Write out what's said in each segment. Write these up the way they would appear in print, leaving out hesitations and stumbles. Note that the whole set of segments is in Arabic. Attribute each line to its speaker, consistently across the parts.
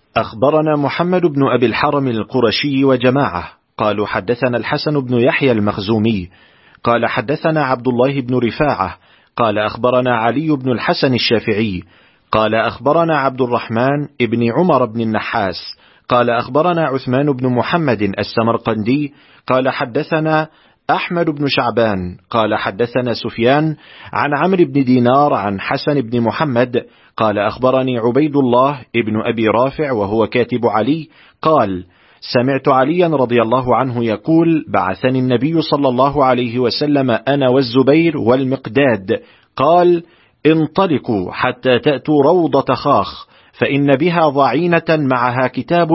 Speaker 1: أخبرنا محمد بن أبي الحرم القرشي وجماعة قالوا حدثنا الحسن بن يحيى المخزومي قال حدثنا عبد الله بن رفاعة قال أخبرنا علي بن الحسن الشافعي قال أخبرنا عبد الرحمن ابن عمر بن النحاس قال أخبرنا عثمان بن محمد السمرقندي قال حدثنا أحمد بن شعبان قال حدثنا سفيان عن عمرو بن دينار عن حسن بن محمد قال أخبرني عبيد الله ابن أبي رافع وهو كاتب علي قال سمعت عليا رضي الله عنه يقول بعثني النبي صلى الله عليه وسلم أنا والزبير والمقداد قال انطلقوا حتى تأتوا روضة خاخ فإن بها ضعينة معها كتاب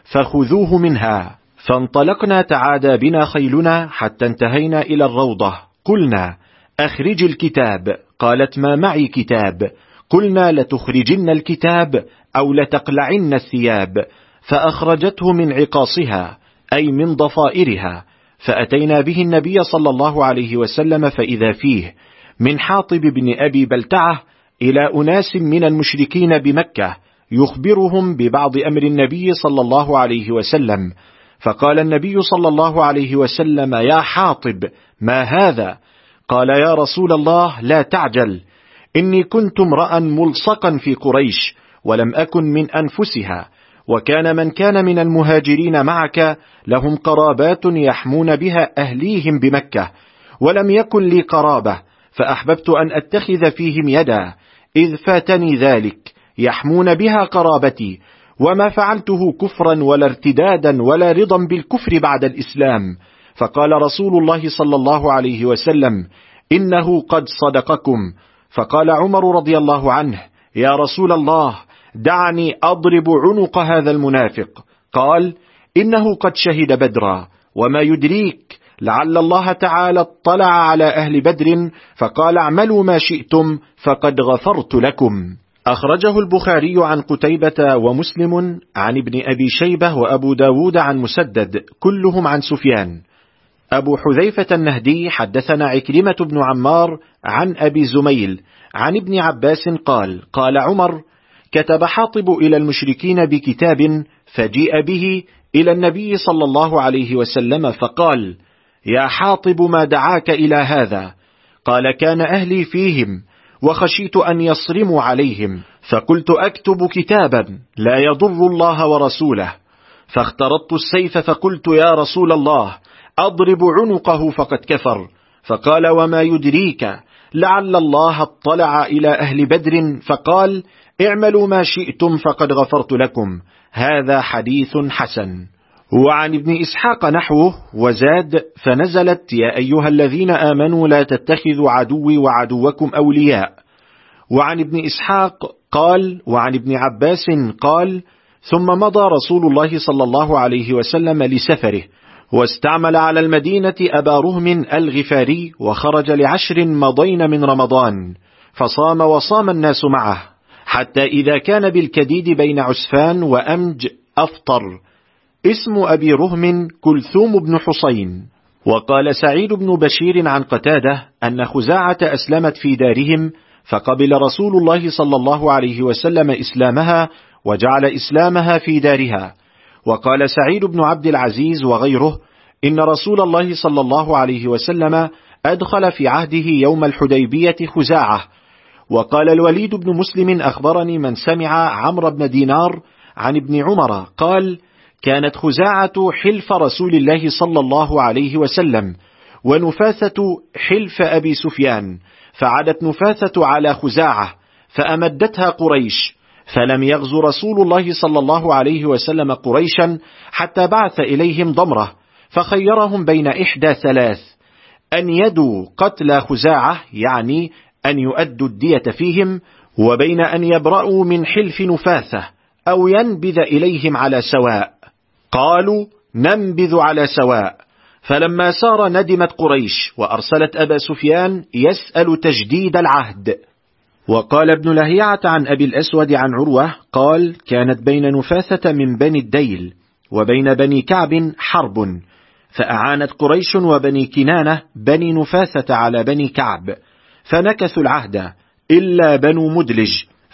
Speaker 1: فخذوه منها. فانطلقنا تعادى بنا خيلنا حتى انتهينا إلى الروضة. قلنا أخرج الكتاب. قالت ما معي كتاب. قلنا لتخرجن الكتاب أو لتقلعن الثياب. فأخرجته من عقاصها أي من ضفائرها. فأتينا به النبي صلى الله عليه وسلم فإذا فيه من حاطب بن أبي بلتعة إلى أناس من المشركين بمكة يخبرهم ببعض أمر النبي صلى الله عليه وسلم. فقال النبي صلى الله عليه وسلم يا حاطب ما هذا؟ قال يا رسول الله لا تعجل، إني كنت امرأ ملصقا في قريش ولم أكن من أنفسها، وكان من كان من المهاجرين معك لهم قرابات يحمون بها أهليهم بمكة، ولم يكن لي قرابة، فأحببت أن أتخذ فيهم يدا، إذ فاتني ذلك يحمون بها قرابتي، وما فعلته كفرا ولا ارتدادا ولا رضا بالكفر بعد الإسلام. فقال رسول الله صلى الله عليه وسلم إنه قد صدقكم. فقال عمر رضي الله عنه يا رسول الله دعني أضرب عنق هذا المنافق. قال إنه قد شهد بدرا، وما يدريك لعل الله تعالى اطلع على أهل بدر فقال اعملوا ما شئتم فقد غفرت لكم. أخرجه البخاري عن قتيبة ومسلم عن ابن أبي شيبة وأبو داود عن مسدد كلهم عن سفيان. أبو حذيفة النهدي حدثنا عكرمة بن عمار عن أبي زميل عن ابن عباس قال قال عمر كتب حاطب إلى المشركين بكتاب فجيء به إلى النبي صلى الله عليه وسلم فقال يا حاطب ما دعاك إلى هذا؟ قال كان أهلي فيهم وخشيت أن يصرموا عليهم، فقلت أكتب كتابا لا يضر الله ورسوله، فاخترطت السيف فقلت يا رسول الله أضرب عنقه فقد كفر. فقال وما يدريك لعل الله اطلع إلى أهل بدر فقال اعملوا ما شئتم فقد غفرت لكم. هذا حديث حسن. وعن ابن إسحاق نحوه وزاد فنزلت يا أيها الذين آمنوا لا تتخذوا عدوي وعدوكم أولياء. وعن ابن إسحاق قال وعن ابن عباس قال ثم مضى رسول الله صلى الله عليه وسلم لسفره، واستعمل على المدينة أبا رهم الغفاري، وخرج ل10 مضين من رمضان، فصام وصام الناس معه، حتى إذا كان بالكديد بين عسفان وأمج أفطر. اسم أبي رهم كلثوم بن حسين. وقال سعيد بن بشير عن قتادة أن خزاعة أسلمت في دارهم، فقبل رسول الله صلى الله عليه وسلم إسلامها وجعل إسلامها في دارها. وقال سعيد بن عبد العزيز وغيره إن رسول الله صلى الله عليه وسلم أدخل في عهده يوم الحديبية خزاعة. وقال الوليد بن مسلم أخبرني من سمع عمرو بن دينار عن ابن عمر قال كانت خزاعة حلف رسول الله صلى الله عليه وسلم، ونفاثة حلف أبي سفيان، فعدت نفاثة على خزاعة فأمدتها قريش، فلم يغزو رسول الله صلى الله عليه وسلم قريشا حتى بعث إليهم ضمرة، فخيرهم بين إحدى ثلاث: أن يدوا قتل خزاعة يعني أن يؤدوا الدية فيهم، وبين أن يبرأوا من حلف نفاثة، أو ينبذ إليهم على سواء. قالوا ننبذ على سواء. فلما سار ندمت قريش وأرسلت أبا سفيان يسأل تجديد العهد. وقال ابن لهيعة عن أبي الأسود عن عروة قال كانت بين نفاثة من بني الديل وبين بني كعب حرب، فأعانت قريش وبني كنانة بني نفاثة على بني كعب، فنكثوا العهد إلا بنو مدلج،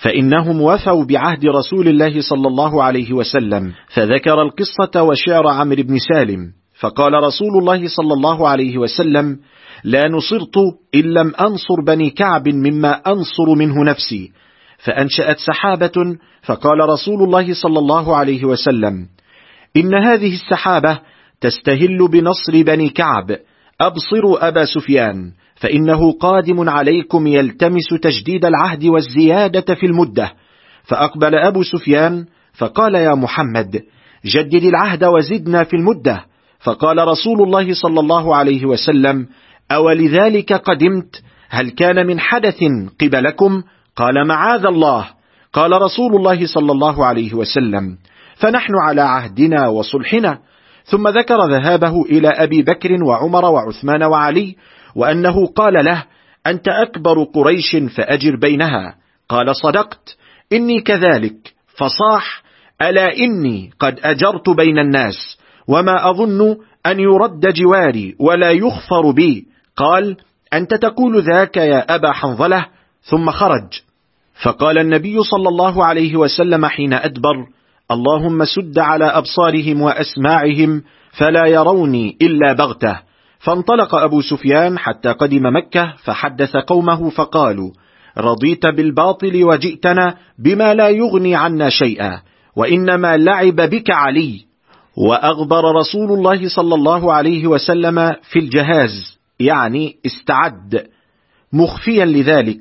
Speaker 1: فإنهم وفوا بعهد رسول الله صلى الله عليه وسلم. فذكر القصة وشعر عمرو بن سالم. فقال رسول الله صلى الله عليه وسلم: لا نصرت إن لم أنصر بني كعب مما أنصر منه نفسي. فأنشأت سحابة، فقال رسول الله صلى الله عليه وسلم: إن هذه السحابة تستهل بنصر بني كعب، أبصروا أبا سفيان، فإنه قادم عليكم يلتمس تجديد العهد والزيادة في المدة. فأقبل أبو سفيان فقال: يا محمد، جدد العهد وزدنا في المدة. فقال رسول الله صلى الله عليه وسلم: أولذلك قدمت؟ هل كان من حدث قبلكم؟ قال: معاذ الله. قال رسول الله صلى الله عليه وسلم: فنحن على عهدنا وصلحنا. ثم ذكر ذهابه إلى أبي بكر وعمر وعثمان وعلي، وأنه قال له: أنت أكبر قريش فأجر بينها. قال: صدقت، إني كذلك. فصاح: ألا إني قد أجرت بين الناس، وما أظن أن يرد جواري ولا يخفر بي. قال: أنت تقول ذاك يا أبا حنظلة. ثم خرج. فقال النبي صلى الله عليه وسلم حين أدبر: اللهم سد على أبصارهم وأسماعهم فلا يروني إلا بغتة. فانطلق أبو سفيان حتى قدم مكة، فحدث قومه فقالوا: رضيت بالباطل وجئتنا بما لا يغني عنا شيئا، وإنما لعب بك علي. وأغبر رسول الله صلى الله عليه وسلم في الجهاز، يعني استعد، مخفيا لذلك.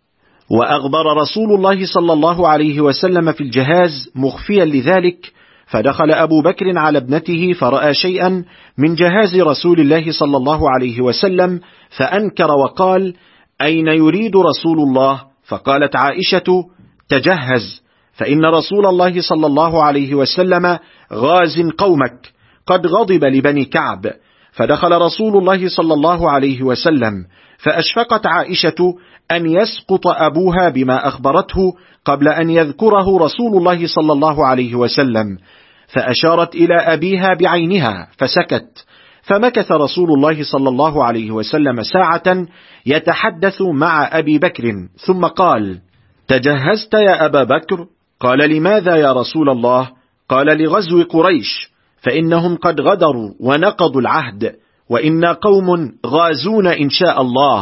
Speaker 1: وأغبر رسول الله صلى الله عليه وسلم في الجهاز مخفيا لذلك. فدخل أبو بكر على ابنته فرأى شيئا من جهاز رسول الله صلى الله عليه وسلم فأنكر وقال: أين يريد رسول الله؟ فقالت عائشة: تجهز، فإن رسول الله صلى الله عليه وسلم غاز قومك، قد غضب لبني كعب. فدخل رسول الله صلى الله عليه وسلم، فأشفقت عائشة أن يسقط أبوها بما أخبرته قبل أن يذكره رسول الله صلى الله عليه وسلم، فأشارت إلى أبيها بعينها فسكت. فمكث رسول الله صلى الله عليه وسلم ساعة يتحدث مع أبي بكر، ثم قال: تجهزت يا أبا بكر؟ قال: لماذا يا رسول الله؟ قال: لغزو قريش، فإنهم قد غدروا ونقضوا العهد، وإنا قوم غازون إن شاء الله.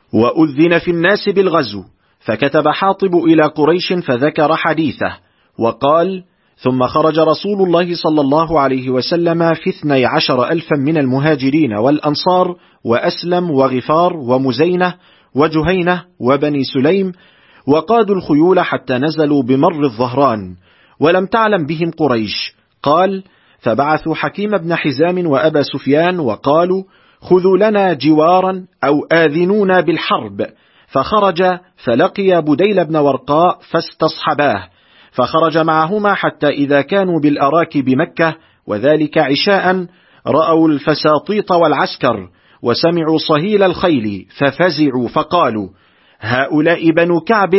Speaker 1: وأذن في الناس بالغزو، فكتب حاطب إلى قريش فذكر حديثه، وقال: ثم خرج رسول الله صلى الله عليه وسلم في 12,000 من المهاجرين والأنصار، وأسلم وغفار ومزينة وجهينة وبني سليم، وقادوا الخيول حتى نزلوا بمر الظهران، ولم تعلم بهم قريش. قال: فبعثوا حكيم بن حزام وأبا سفيان وقالوا: خذوا لنا جوارا أو آذنونا بالحرب. فخرج فلقي بديل بن ورقاء فاستصحباه، فخرج معهما حتى إذا كانوا بالأراك بمكة وذلك عشاء رأوا الفساطيط والعسكر وسمعوا صهيل الخيل ففزعوا فقالوا: هؤلاء بنو كعب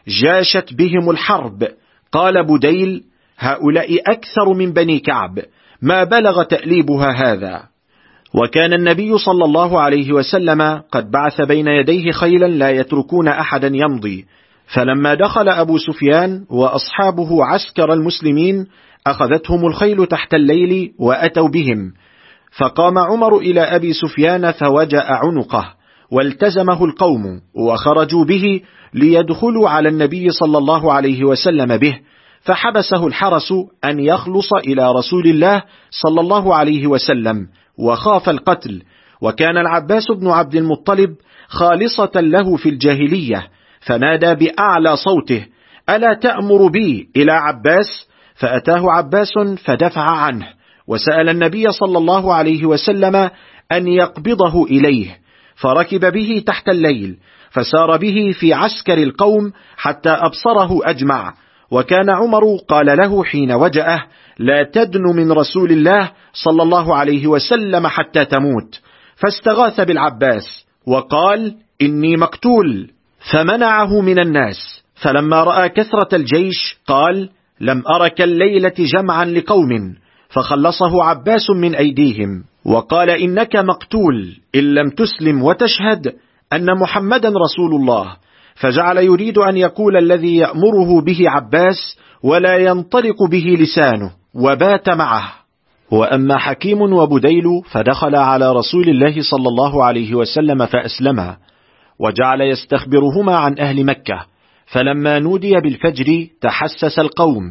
Speaker 1: جاشت بهم الحرب. قال بديل: هؤلاء أكثر من بني كعب، ما بلغ تأليبها هذا. وكان النبي صلى الله عليه وسلم قد بعث بين يديه خيلا لا يتركون أحدا يمضي. فلما دخل أبو سفيان وأصحابه عسكر المسلمين أخذتهم الخيل تحت الليل وأتوا بهم، فقام عمر إلى أبي سفيان فوجأ عنقه، والتزمه القوم وخرجوا به ليدخلوا على النبي صلى الله عليه وسلم به، فحبسه الحرس أن يخلص إلى رسول الله صلى الله عليه وسلم، وخاف القتل. وكان العباس بن عبد المطلب خالصة له في الجاهلية، فنادى بأعلى صوته: ألا تأمر بي إلى عباس؟ فأتاه عباس فدفع عنه، وسأل النبي صلى الله عليه وسلم أن يقبضه إليه، فركب به تحت الليل، فسار به في عسكر القوم حتى أبصره أجمع. وكان عمر قال له حين وجأه: لا تدن من رسول الله صلى الله عليه وسلم حتى تموت. فاستغاث بالعباس وقال: إني مقتول، فمنعه من الناس. فلما رأى كثرة الجيش قال: لم أرك الليلة جمعا لقوم، فخلصه عباس من أيديهم وقال: إنك مقتول إن لم تسلم وتشهد أن محمدا رسول الله. فجعل يريد أن يقول الذي يأمره به عباس ولا ينطلق به لسانه، وبات معه. وأما حكيم وبديل فدخل على رسول الله صلى الله عليه وسلم فأسلما، وجعل يستخبرهما عن أهل مكة. فلما نودي بالفجر تحسس القوم،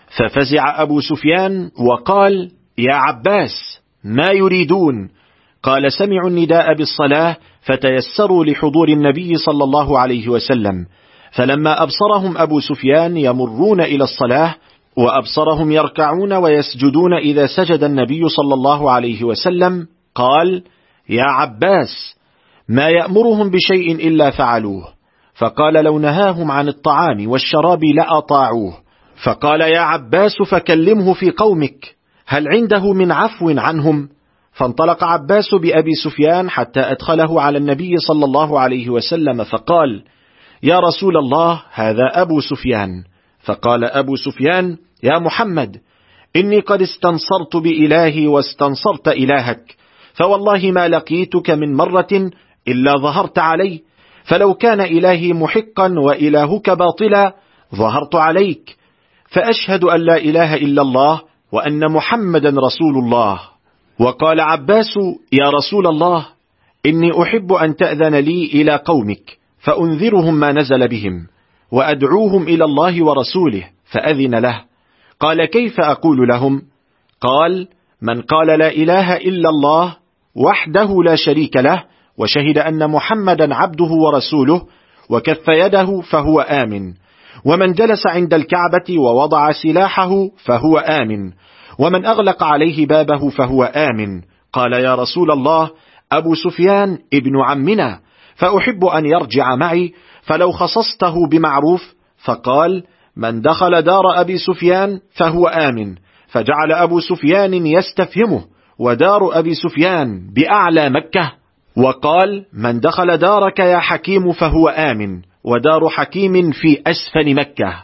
Speaker 1: ففزع أبو سفيان وقال: يا عباس، ما يريدون؟ قال: سمعوا النداء بالصلاة فتيسروا لحضور النبي صلى الله عليه وسلم. فلما أبصرهم أبو سفيان يمرون إلى الصلاة، وأبصرهم يركعون ويسجدون إذا سجد النبي صلى الله عليه وسلم، قال: يا عباس، ما يأمرهم بشيء إلا فعلوه. فقال: لو نهاهم عن الطعام والشراب لأطاعوه. فقال: يا عباس، فكلمه في قومك، هل عنده من عفو عنهم؟ فانطلق عباس بأبي سفيان حتى أدخله على النبي صلى الله عليه وسلم، فقال: يا رسول الله، هذا أبو سفيان. فقال أبو سفيان: يا محمد، إني قد استنصرت بإلهي واستنصرت إلهك، فوالله ما لقيتك من مرة إلا ظهرت علي، فلو كان إلهي محقا وإلهك باطلا ظهرت عليك، فأشهد أن لا إله إلا الله وأن محمدا رسول الله. وقال عباس: يا رسول الله، إني أحب أن تأذن لي إلى قومك فأنذرهم ما نزل بهم، وأدعوهم إلى الله ورسوله. فأذن له. قال: كيف أقول لهم؟ قال: من قال لا إله إلا الله وحده لا شريك له، وشهد أن محمدا عبده ورسوله، وكف يده، فهو آمن. ومن جلس عند الكعبة ووضع سلاحه فهو آمن، ومن أغلق عليه بابه فهو آمن. قال: يا رسول الله، أبو سفيان ابن عمنا، فأحب أن يرجع معي، فلو خصصته بمعروف. فقال: من دخل دار أبي سفيان فهو آمن. فجعل أبو سفيان يستفهمه، ودار أبي سفيان بأعلى مكة. وقال: من دخل دارك يا حكيم فهو آمن، ودار حكيم في أسفل مكة.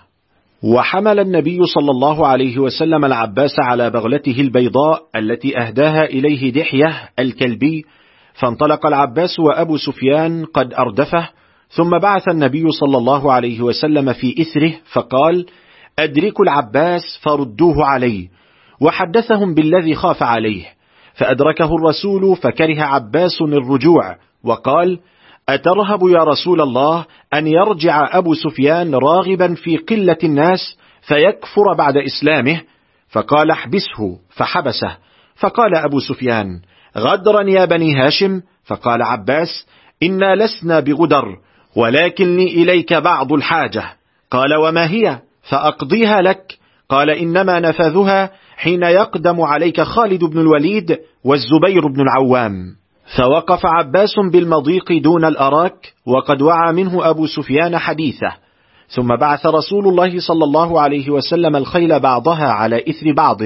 Speaker 1: وحمل النبي صلى الله عليه وسلم العباس على بغلته البيضاء التي أهداها إليه دحية الكلبي، فانطلق العباس وأبو سفيان قد أردفه. ثم بعث النبي صلى الله عليه وسلم في إثره، فقال: أدركوا العباس فردوه عليه. وحدثهم بالذي خاف عليه، فأدركه الرسول فكره عباس الرجوع، وقال: أترهب يا رسول الله أن يرجع أبو سفيان راغبا في قلة الناس فيكفر بعد إسلامه؟ فقال: احبسه. فحبسه. فقال أبو سفيان: غدرا يا بني هاشم؟ فقال عباس: إنا لسنا بغدر، ولكن لي إليك بعض الحاجة. قال: وما هي؟ فأقضيها لك. قال: إنما نفذها حين يقدم عليك خالد بن الوليد والزبير بن العوام. فوقف عباس بالمضيق دون الأراك، وقد وعى منه أبو سفيان حديثه. ثم بعث رسول الله صلى الله عليه وسلم الخيل بعضها على إثر بعض،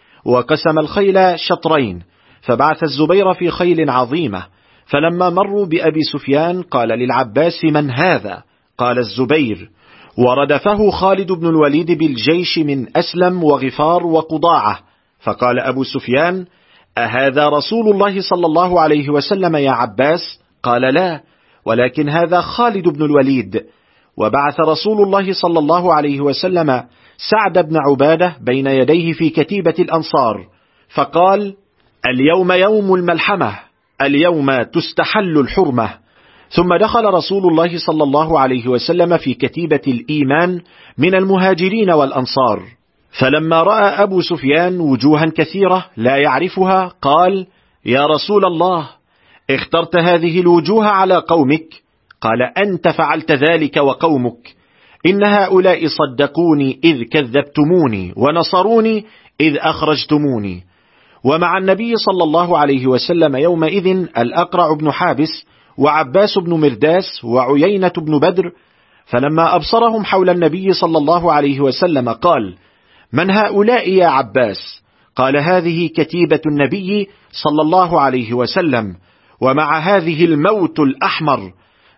Speaker 1: وقسم الخيل شطرين، فبعث الزبير في خيل عظيمة. فلما مروا بأبي سفيان قال للعباس: من هذا؟ قال: الزبير. وردفه خالد بن الوليد بالجيش من أسلم وغفار وقضاعة. فقال أبو سفيان: أهذا رسول الله صلى الله عليه وسلم يا عباس؟ قال: لا، ولكن هذا خالد بن الوليد. وبعث رسول الله صلى الله عليه وسلم سعد بن عبادة بين يديه في كتيبة الأنصار، فقال: اليوم يوم الملحمة، اليوم تستحل الحرمة. ثم دخل رسول الله صلى الله عليه وسلم في كتيبة الإيمان من المهاجرين والأنصار، فلما رأى أبو سفيان وجوها كثيرة لا يعرفها قال: يا رسول الله، اخترت هذه الوجوه على قومك؟ قال: أنت فعلت ذلك وقومك. إن هؤلاء صدقوني إذ كذبتموني، ونصروني إذ أخرجتموني. ومع النبي صلى الله عليه وسلم يومئذ الأقرع بن حابس، وعباس بن مرداس، وعيينة بن بدر. فلما أبصرهم حول النبي صلى الله عليه وسلم قال: من هؤلاء يا عباس؟ قال: هذه كتيبة النبي صلى الله عليه وسلم، ومع هذه الموت الأحمر،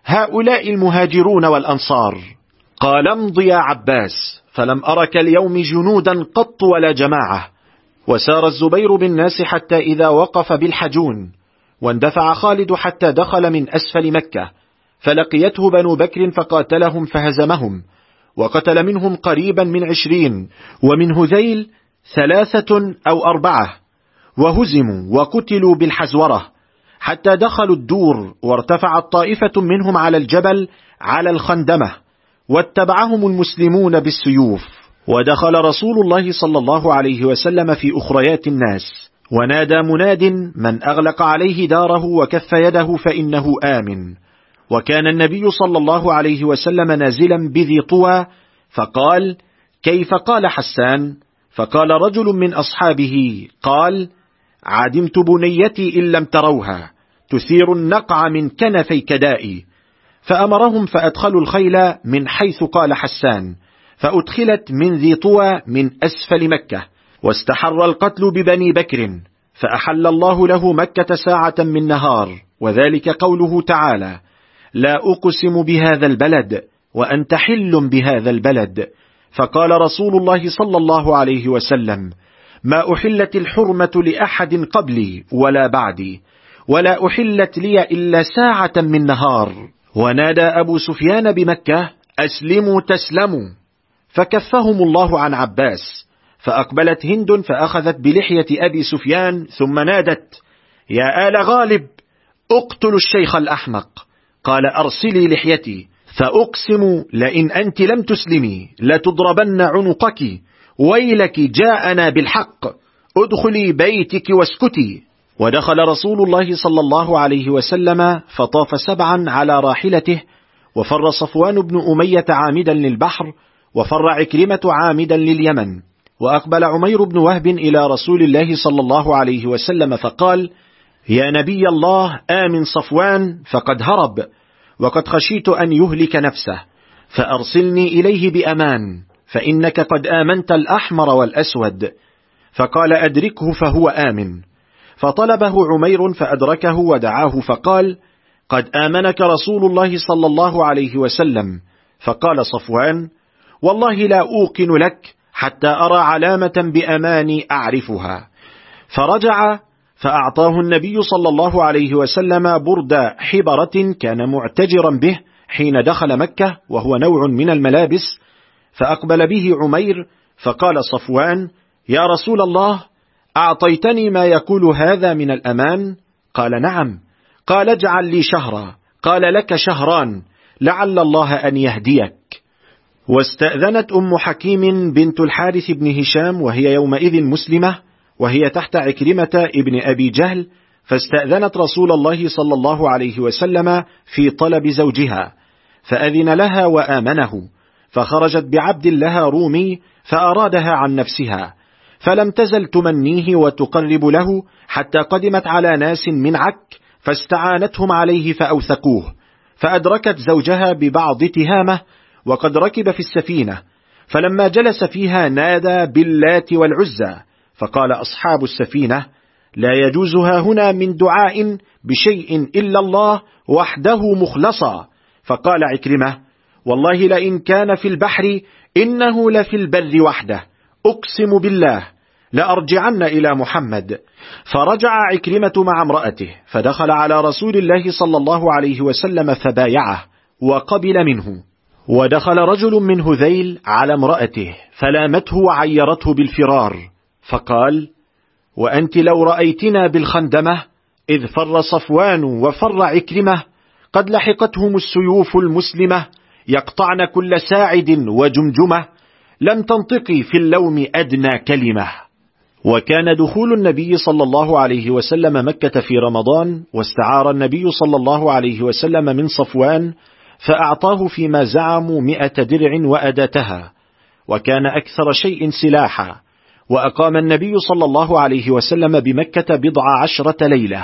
Speaker 1: هؤلاء المهاجرون والأنصار. قال: امضي يا عباس، فلم أرك اليوم جنودا قط ولا جماعة. وسار الزبير بالناس حتى إذا وقف بالحجون، واندفع خالد حتى دخل من أسفل مكة، فلقيته بنو بكر فقاتلهم فهزمهم، وقتل منهم قريبا من 20، ومن هذيل 3 أو 4، وهزموا وقتلوا بالحزورة حتى دخلوا الدور، وارتفعت طائفة منهم على الجبل على الخندمة، واتبعهم المسلمون بالسيوف. ودخل رسول الله صلى الله عليه وسلم في أخريات الناس، ونادى مناد: من أغلق عليه داره وكف يده فإنه آمن. وكان النبي صلى الله عليه وسلم نازلا بذي طوى، فقال: كيف؟ قال حسان. فقال رجل من أصحابه قال: عدمت بنيتي إن لم تروها، تثير النقع من كنفي كدائي. فأمرهم فأدخلوا الخيل من حيث قال حسان، فأدخلت من ذي طوى من أسفل مكة، واستحر القتل ببني بكر، فأحل الله له مكة ساعة من نهار، وذلك قوله تعالى: لا أقسم بهذا البلد وأنت حل بهذا البلد. فقال رسول الله صلى الله عليه وسلم: ما أحلت الحرمة لأحد قبلي ولا بعدي، ولا أحلت لي إلا ساعة من نهار. ونادى أبو سفيان بمكة: أسلموا تسلموا. فكفهم الله عن عباس، فأقبلت هند فأخذت بلحية أبي سفيان، ثم نادت: يا آل غالب، اقتلوا الشيخ الأحمق. قال: أرسلي لحيتي، فأقسم لئن أنت لم تسلمي لتضربن عنقك، ويلك جاءنا بالحق، ادخلي بيتك واسكتي. ودخل رسول الله صلى الله عليه وسلم فطاف 7 على راحلته، وفر صفوان بن أمية عامدا للبحر، وفر عكرمة عامدا لليمن. وأقبل عمير بن وهب إلى رسول الله صلى الله عليه وسلم فقال: يا نبي الله، آمن صفوان فقد هرب، وقد خشيت أن يهلك نفسه، فأرسلني إليه بأمان، فإنك قد آمنت الأحمر والأسود. فقال: أدركه فهو آمن. فطلبه عمير فأدركه ودعاه فقال: قد آمنك رسول الله صلى الله عليه وسلم. فقال صفوان: والله لا أوقن لك حتى أرى علامة بأماني أعرفها. فرجع فأعطاه النبي صلى الله عليه وسلم برد حبرة كان معتجرا به حين دخل مكة، وهو نوع من الملابس. فأقبل به عمير، فقال صفوان: يا رسول الله، أعطيتني ما يقول هذا من الأمان؟ قال: نعم. قال: اجعل لي شهرا. قال: لك شهران، لعل الله أن يهديك. واستأذنت أم حكيم بنت الحارث بن هشام، وهي يومئذ مسلمة، وهي تحت عكرمة ابن أبي جهل، فاستأذنت رسول الله صلى الله عليه وسلم في طلب زوجها، فأذن لها وآمنه، فخرجت بعبد لها رومي فأرادها عن نفسها، فلم تزل تمنيه وتقرب له حتى قدمت على ناس من عك، فاستعانتهم عليه فأوثقوه، فأدركت زوجها ببعض تهامه وقد ركب في السفينة، فلما جلس فيها نادى باللات والعزى، فقال أصحاب السفينة: لا يجوزها هنا من دعاء بشيء إلا الله وحده مخلصا. فقال عكرمة: والله لئن كان في البحر إنه لفي البر وحده، أقسم بالله لأرجعن إلى محمد. فرجع عكرمة مع امرأته، فدخل على رسول الله صلى الله عليه وسلم فبايعه وقبل منه. ودخل رجل من هذيل على امرأته فلامته وعيرته بالفرار، فقال: وأنت لو رأيتنا بالخندمة إذ فر صفوان وفر عكرمة، قد لحقتهم السيوف المسلمة يقطعن كل ساعد وجمجمة، لم تنطقي في اللوم أدنى كلمة. وكان دخول النبي صلى الله عليه وسلم مكة في رمضان، واستعار النبي صلى الله عليه وسلم من صفوان فأعطاه فيما زعموا 100 درع وأداتها، وكان أكثر شيء سلاحا. وأقام النبي صلى الله عليه وسلم بمكة 19 ليلة.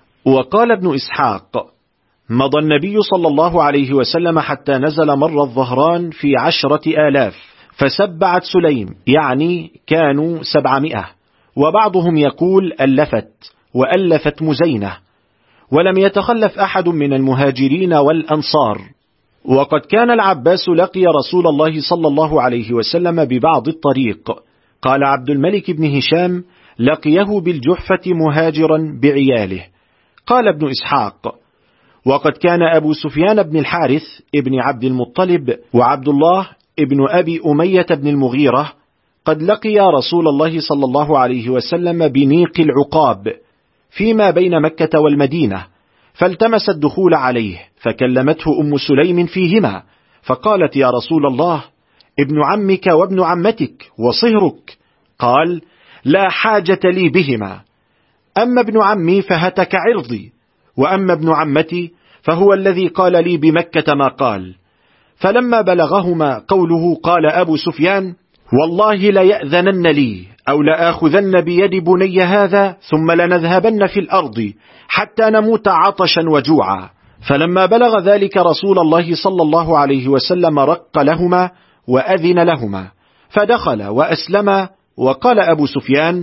Speaker 1: وقال ابن إسحاق: مضى النبي صلى الله عليه وسلم حتى نزل مر الظهران في 10,000، فسبعت سليم، يعني كانوا 700، وبعضهم يقول ألفت، وألفت مزينة. ولم يتخلف أحد من المهاجرين والأنصار. وقد كان العباس لقي رسول الله صلى الله عليه وسلم ببعض الطريق. قال عبد الملك بن هشام: لقيه بالجحفة مهاجرا بعياله. قال ابن إسحاق: وقد كان أبو سفيان بن الحارث ابن عبد المطلب وعبد الله ابن أبي أمية بن المغيرة قد لقي رسول الله صلى الله عليه وسلم بنيق العقاب فيما بين مكة والمدينة، فالتمس الدخول عليه، فكلمته أم سليم فيهما فقالت: يا رسول الله، ابن عمك وابن عمتك وصهرك. قال: لا حاجة لي بهما، أما ابن عمي فهتك عرضي، وأما ابن عمتي فهو الذي قال لي بمكة ما قال. فلما بلغهما قوله قال أبو سفيان: والله ليأذنن لي أو لآخذن بيد بني هذا ثم لنذهبن في الأرض حتى نموت عطشا وجوعا. فلما بلغ ذلك رسول الله صلى الله عليه وسلم رق لهما وأذن لهما، فدخل وأسلما. وقال أبو سفيان: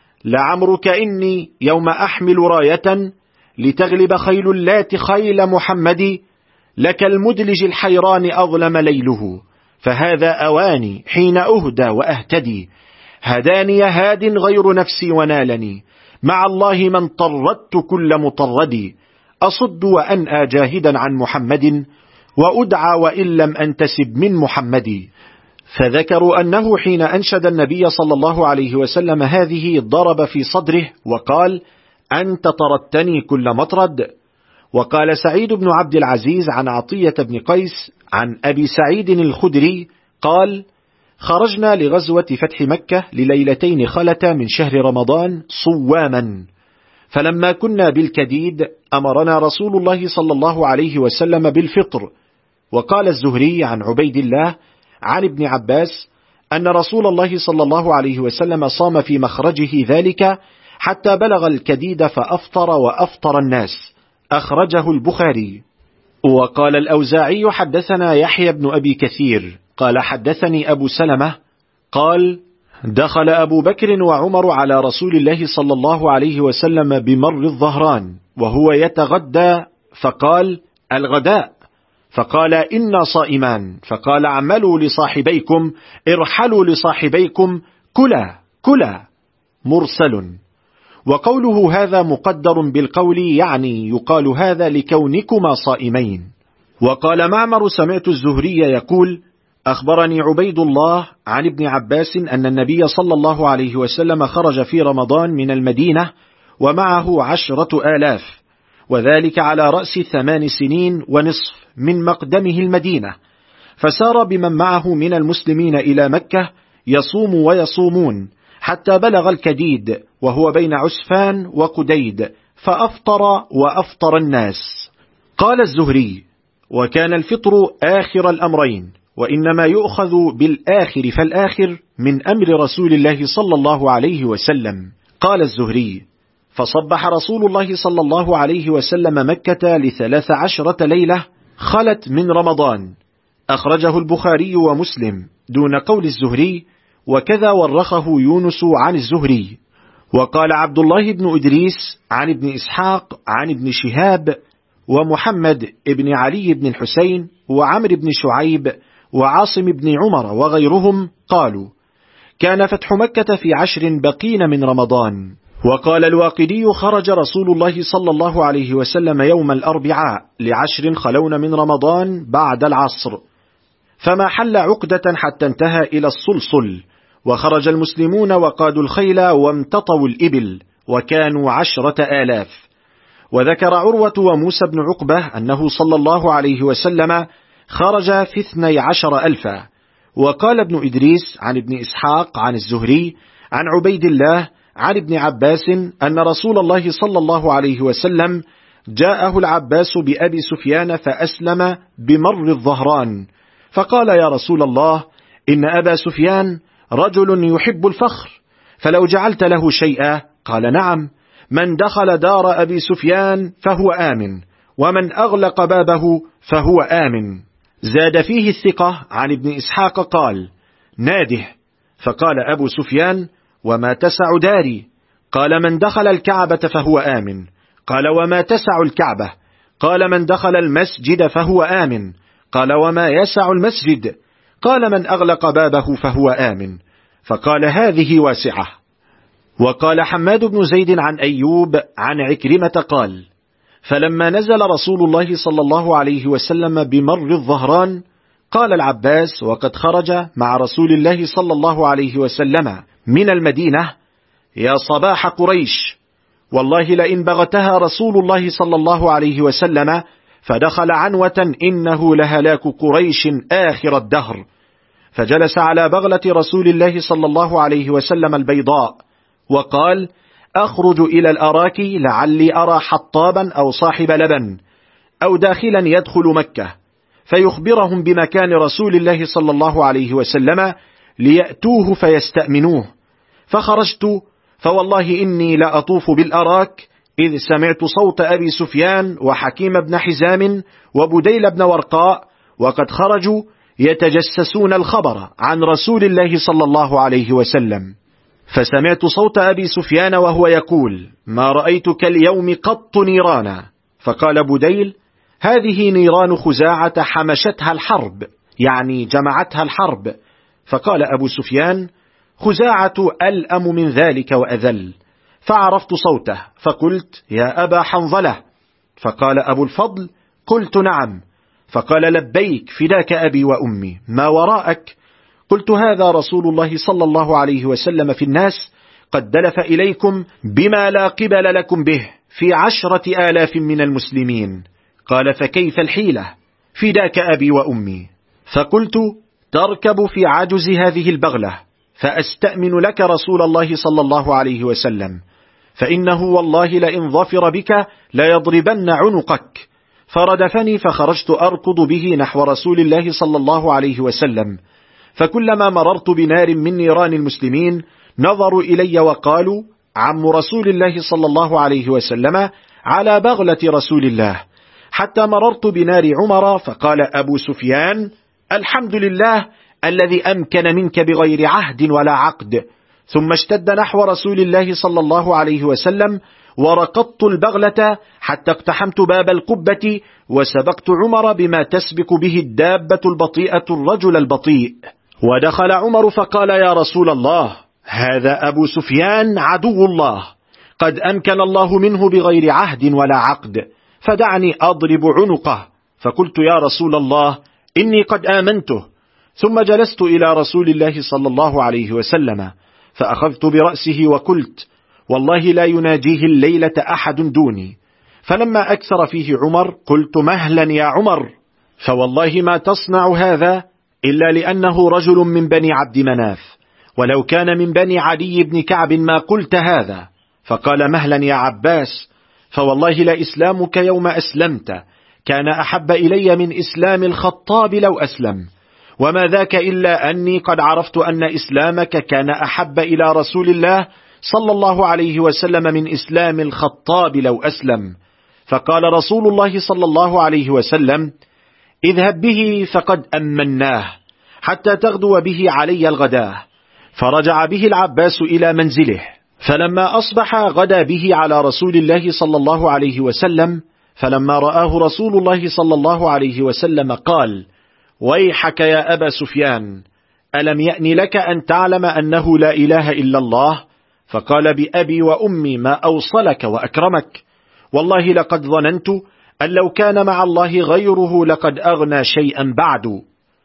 Speaker 1: لعمرك إني يوم أحمل راية لتغلب خيل اللات خيل محمد لك المدلج الحيران أظلم ليله، فهذا أواني حين أهدى وأهتدي، هداني هاد غير نفسي ونالني، مع الله من طردت كل مطرد، أصد وأنأى جاهدا عن محمد وأدعى وإن لم أنتسب من محمد. فذكروا أنه حين أنشد النبي صلى الله عليه وسلم هذه ضرب في صدره وقال: أنت طردتني كل مطرد. وقال سعيد بن عبد العزيز عن عطية بن قيس عن أبي سعيد الخدري قال: خرجنا لغزوة فتح مكة لليلتين خلتا من شهر رمضان صواما، فلما كنا بالكديد أمرنا رسول الله صلى الله عليه وسلم بالفطر. وقال الزهري عن عبيد الله عن ابن عباس أن رسول الله صلى الله عليه وسلم صام في مخرجه ذلك حتى بلغ الكديد فأفطر وأفطر الناس، أخرجه البخاري. وقال الأوزاعي: حدثنا يحيى بن أبي كثير قال حدثني أبو سلمة قال: دخل أبو بكر وعمر على رسول الله صلى الله عليه وسلم بمر الظهران وهو يتغدى، فقال: الغداء، فقال: إنا صائمان، فقال: عملوا لصاحبيكم، ارحلوا لصاحبيكم، كلا كلا، مرسل. وقوله هذا مقدر بالقول، يعني يقال هذا لكونكما صائمين. وقال معمر: سمعت الزهري يقول: أخبرني عبيد الله عن ابن عباس أن النبي صلى الله عليه وسلم خرج في رمضان من المدينة ومعه 10,000، وذلك على رأس 8 سنين ونصف من مقدمه المدينة، فسار بمن معه من المسلمين إلى مكة يصوم ويصومون حتى بلغ الكديد وهو بين عسفان وقديد، فأفطر وأفطر الناس. قال الزهري: وكان الفطر آخر الأمرين، وإنما يؤخذ بالآخر فالآخر من أمر رسول الله صلى الله عليه وسلم. قال الزهري: فصبح رسول الله صلى الله عليه وسلم مكة ل13 ليلة خلت من رمضان، أخرجه البخاري ومسلم دون قول الزهري، وكذا ورخه يونس عن الزهري. وقال عبد الله بن إدريس عن ابن إسحاق عن ابن شهاب ومحمد ابن علي بن الحسين وعمر بن شعيب وعاصم بن عمر وغيرهم قالوا: كان فتح مكة في 10 بقين من رمضان. وقال الواقدي: خرج رسول الله صلى الله عليه وسلم يوم الأربعاء ل10 خلون من رمضان بعد العصر، فما حل عقدة حتى انتهى إلى الصلصل، وخرج المسلمون وقادوا الخيل وامتطوا الإبل، وكانوا 10,000. وذكر عروة وموسى بن عقبة أنه صلى الله عليه وسلم خرج في 12,000. وقال ابن إدريس عن ابن إسحاق عن الزهري عن عبيد الله عن ابن عباس أن رسول الله صلى الله عليه وسلم جاءه العباس بأبي سفيان فأسلم بمر الظهران، فقال: يا رسول الله، إن أبا سفيان رجل يحب الفخر، فلو جعلت له شيئا. قال: نعم، من دخل دار أبي سفيان فهو آمن، ومن أغلق بابه فهو آمن. زاد فيه الثقة عن ابن إسحاق قال: ناده. فقال أبو سفيان: وما تسع داري؟ قال: من دخل الكعبة فهو آمن. قال: وما تسع الكعبة؟ قال: من دخل المسجد فهو آمن. قال: وما يسع المسجد؟ قال: من أغلق بابه فهو آمن. فقال: هذه واسعة. وقال حماد بن زيد عن أيوب عن عكرمة قال: فلما نزل رسول الله صلى الله عليه وسلم بمر الظهران قال العباس وقد خرج مع رسول الله صلى الله عليه وسلم من المدينة: يا صباح قريش، والله لئن بغتها رسول الله صلى الله عليه وسلم فدخل عنوة إنه لهلاك قريش آخر الدهر. فجلس على بغلة رسول الله صلى الله عليه وسلم البيضاء وقال: أخرج إلى الأراك لعلي أرى حطابا أو صاحب لبن أو داخلا يدخل مكة فيخبرهم بمكان رسول الله صلى الله عليه وسلم ليأتوه فيستأمنوه. فخرجت فوالله إني لأطوف بالأراك إذ سمعت صوت أبي سفيان وحكيم بن حزام وبديل بن ورقاء وقد خرجوا يتجسسون الخبر عن رسول الله صلى الله عليه وسلم. فسمعت صوت أبي سفيان وهو يقول: ما رأيت كاليوم قط نيرانا. فقال بديل: هذه نيران خزاعة حمشتها الحرب، يعني جمعتها الحرب. فقال أبو سفيان: خزاعة ألأم من ذلك وأذل. فعرفت صوته فقلت: يا أبا حنظلة. فقال أبو الفضل: قلت: نعم. فقال: لبيك فداك أبي وأمي، ما وراءك؟ قلت: هذا رسول الله صلى الله عليه وسلم في الناس قد دلف إليكم بما لا قبل لكم به في 10,000 من المسلمين. قال: فكيف الحيلة؟ فداك أبي وأمي. فقلت: تركب في عجز هذه البغلة فأستأمن لك رسول الله صلى الله عليه وسلم، فإنه والله لئن ظفر بك ليضربن عنقك. فردفني فخرجت أركض به نحو رسول الله صلى الله عليه وسلم، فكلما مررت بنار من نيران المسلمين نظروا إلي وقالوا: عم رسول الله صلى الله عليه وسلم على بغلة رسول الله، حتى مررت بنار عمر فقال أبو سفيان: الحمد لله الذي أمكن منك بغير عهد ولا عقد. ثم اشتد نحو رسول الله صلى الله عليه وسلم وركضت البغلة حتى اقتحمت باب القبة وسبقت عمر بما تسبق به الدابة البطيئة الرجل البطيء. ودخل عمر فقال: يا رسول الله، هذا أبو سفيان عدو الله، قد أمكن الله منه بغير عهد ولا عقد، فدعني أضرب عنقه. فقلت: يا رسول الله، إني قد آمنته. ثم جلست إلى رسول الله صلى الله عليه وسلم فأخذت برأسه وقلت: والله لا يناجيه الليلة أحد دوني. فلما أكثر فيه عمر قلت: مهلا يا عمر، فوالله ما تصنع هذا إلا لأنه رجل من بني عبد مناف، ولو كان من بني عدي بن كعب ما قلت هذا. فقال: مهلا يا عباس، فوالله لإسلامك يوم أسلمت كان أحب إلي من إسلام الخطاب لو أسلم، وما ذاك إلا أني قد عرفت أن إسلامك كان أحب إلى رسول الله صلى الله عليه وسلم من إسلام الخطاب لو أسلم. فقال رسول الله صلى الله عليه وسلم: اذهب به فقد أمناه حتى تغدو به علي الغداة. فرجع به العباس إلى منزله، فلما أصبح غدا به على رسول الله صلى الله عليه وسلم، فلما رآه رسول الله صلى الله عليه وسلم قال: ويحك يا أبا سفيان، ألم يأن لك أن تعلم أنه لا إله إلا الله؟ فقال: بأبي وأمي ما أوصلك وأكرمك، والله لقد ظننت أن لو كان مع الله غيره لقد أغنى شيئا بعد.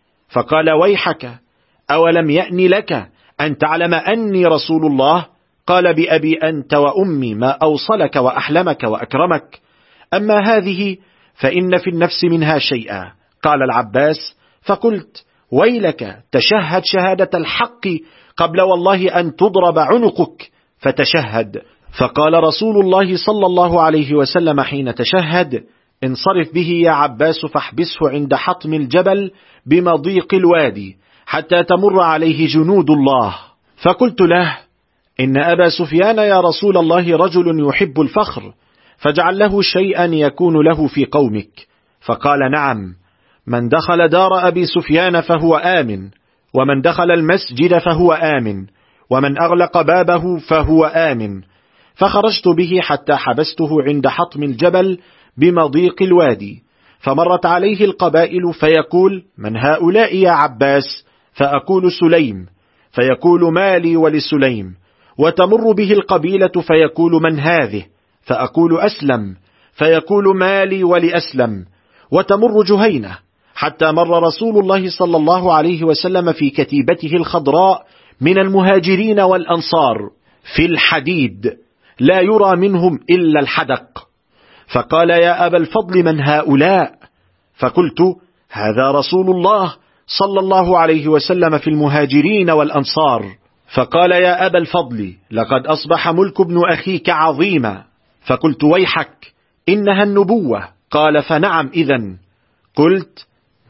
Speaker 1: فقال: ويحك، أولم يأن لك أن تعلم أني رسول الله؟ قال: بأبي أنت وأمي ما أوصلك وأحلمك وأكرمك، أما هذه فإن في النفس منها شيئا. قال العباس: فقلت: ويلك، تشهد شهادة الحق قبل والله أن تضرب عنقك، فتشهد. فقال رسول الله صلى الله عليه وسلم حين تشهد: انصرف به يا عباس فاحبسه عند حطم الجبل بمضيق الوادي حتى تمر عليه جنود الله. فقلت له: إن أبا سفيان يا رسول الله رجل يحب الفخر، فاجعل له شيئا يكون له في قومك. فقال: نعم، من دخل دار أبي سفيان فهو آمن، ومن دخل المسجد فهو آمن، ومن أغلق بابه فهو آمن. فخرجت به حتى حبسته عند حطم الجبل بمضيق الوادي، فمرت عليه القبائل فيقول: من هؤلاء يا عباس؟ فأقول: سليم. فيقول: مالي ولسليم. وتمر به القبيلة فيقول: من هذه؟ فأقول: أسلم. فيقول مالي ولأسلم، وتمر جهينة، حتى مر رسول الله صلى الله عليه وسلم في كتيبته الخضراء من المهاجرين والأنصار في الحديد، لا يرى منهم إلا الحدق، فقال يا أبا الفضل من هؤلاء؟ فقلت هذا رسول الله صلى الله عليه وسلم في المهاجرين والأنصار. فقال يا أبا الفضل لقد أصبح ملك ابن أخيك عظيما. فقلت ويحك إنها النبوة. قال فنعم إذن. قلت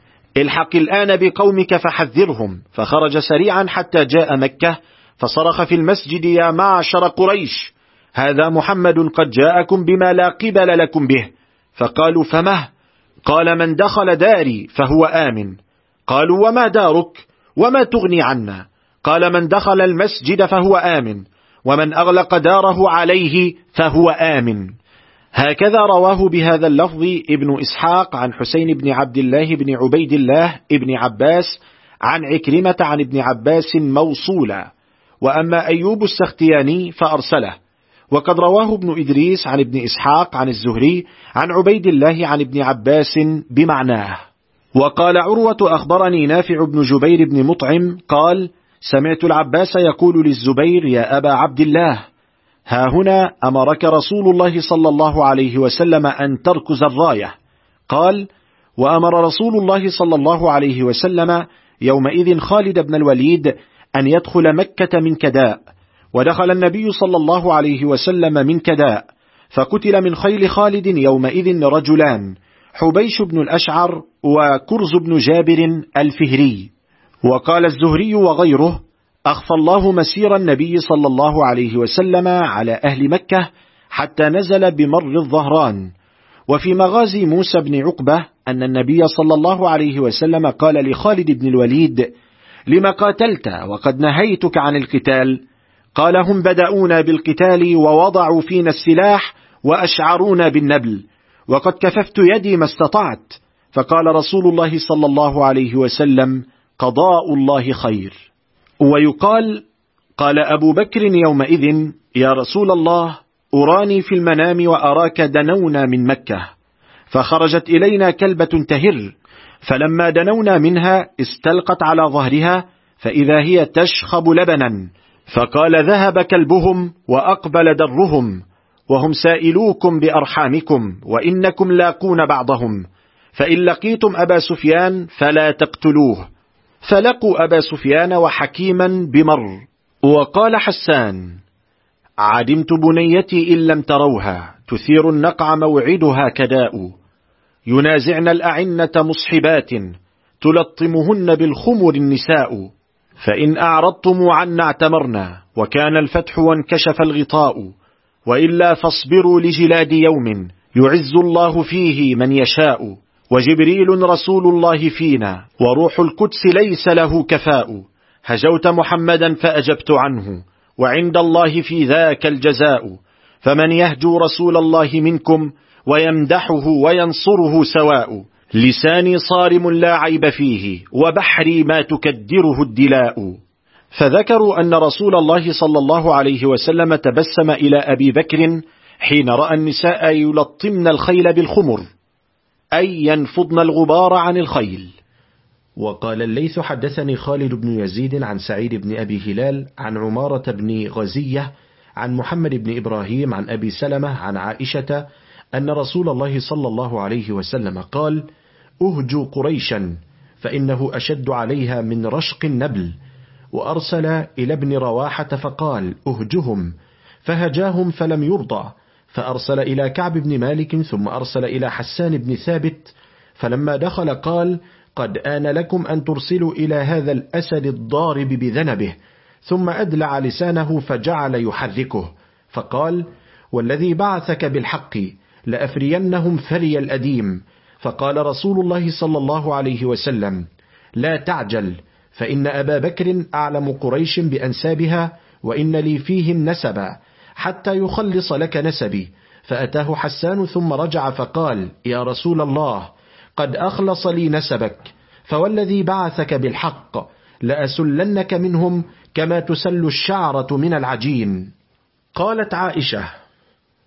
Speaker 1: الحق الآن بقومك فحذرهم. فخرج سريعا حتى جاء مكة، فصرخ في المسجد يا معشر قريش، هذا محمد قد جاءكم بما لا قبل لكم به. فقالوا فمه؟ قال من دخل داري فهو آمن. قالوا وما دارك وما تغني عنا؟ قال من دخل المسجد فهو آمن، ومن أغلق داره عليه فهو آمن. هكذا رواه بهذا اللفظ ابن إسحاق عن حسين بن عبد الله بن عبيد الله ابن عباس عن عكرمة عن ابن عباس موصولا. وأما أيوب السختياني فأرسله. وقد رواه ابن إدريس عن ابن إسحاق عن الزهري عن عبيد الله عن ابن عباس بمعناه. وقال عروة أخبرني نافع بن جبير بن مطعم قال سمعت العباس يقول للزبير يا أبا عبد الله، ها هنا أمرك رسول الله صلى الله عليه وسلم أن تركز الراية. قال وأمر رسول الله صلى الله عليه وسلم يومئذ خالد بن الوليد أن يدخل مكة من كداء، ودخل النبي صلى الله عليه وسلم من كداء، فقتل من خيل خالد يومئذ رجلان، حبيش بن الأشعر وكرز بن جابر الفهري. وقال الزهري وغيره أخفى الله مسير النبي صلى الله عليه وسلم على أهل مكة حتى نزل بمر الظهران. وفي مغازي موسى بن عقبة أن النبي صلى الله عليه وسلم قال لخالد بن الوليد لما قاتلت وقد نهيتك عن القتال؟ قال هم بدأونا بالقتال ووضعوا فينا السلاح وأشعرونا بالنبل، وقد كففت يدي ما استطعت. فقال رسول الله صلى الله عليه وسلم قضاء الله خير. ويقال قال أبو بكر يومئذ يا رسول الله أراني في المنام وأراك دنونا من مكة، فخرجت إلينا كلبة تهر، فلما دنونا منها استلقت على ظهرها فإذا هي تشخب لبنا، فقال ذهب كلبهم وأقبل درهم، وهم سائلوكم بأرحامكم وإنكم لاقون بعضهم، فإن لقيتم أبا سفيان فلا تقتلوه. فلقوا أبا سفيان وحكيما بمر. وقال حسان عدمت بنيتي إن لم تروها، تثير النقع موعدها كداء، ينازعن الأعنة مصحبات، تلطمهن بالخمر النساء، فإن أعرضتم عنا اعتمرنا، وكان الفتح وانكشف الغطاء، وإلا فاصبروا لجلاد يوم يعز الله فيه من يشاء، وجبريل رسول الله فينا، وروح القدس ليس له كفاء، هجوت محمدا فأجبت عنه، وعند الله في ذاك الجزاء، فمن يهجو رسول الله منكم ويمدحه وينصره سواء، لساني صارم لا عيب فيه، وبحري ما تكدره الدلاء. فذكروا أن رسول الله صلى الله عليه وسلم تبسم إلى أبي بكر حين رأى النساء يلطمن الخيل بالخمر، أي ينفضن الغبار عن الخيل. وقال الليث حدثني خالد بن يزيد عن سعيد بن أبي هلال عن عمارة بن غزية عن محمد بن إبراهيم عن أبي سلمة عن عائشة أن رسول الله صلى الله عليه وسلم قال أهجوا قريشا فإنه أشد عليها من رشق النبل، وأرسل إلى ابن رواحة فقال أهجهم، فهجاهم فلم يرضى، فأرسل إلى كعب بن مالك ثم أرسل إلى حسان بن ثابت، فلما دخل قال قد آن لكم أن ترسلوا إلى هذا الأسد الضارب بذنبه، ثم أدلع لسانه فجعل يحركه، فقال والذي بعثك بالحق لأفرينهم فري الأديم. فقال رسول الله صلى الله عليه وسلم لا تعجل، فإن أبا بكر أعلم قريش بأنسابها، وإن لي فيهم نسبا حتى يخلص لك نسبي. فأتاه حسان ثم رجع فقال يا رسول الله قد أخلص لي نسبك، فوالذي بعثك بالحق لأسلنك منهم كما تسل الشعرة من العجين. قالت عائشة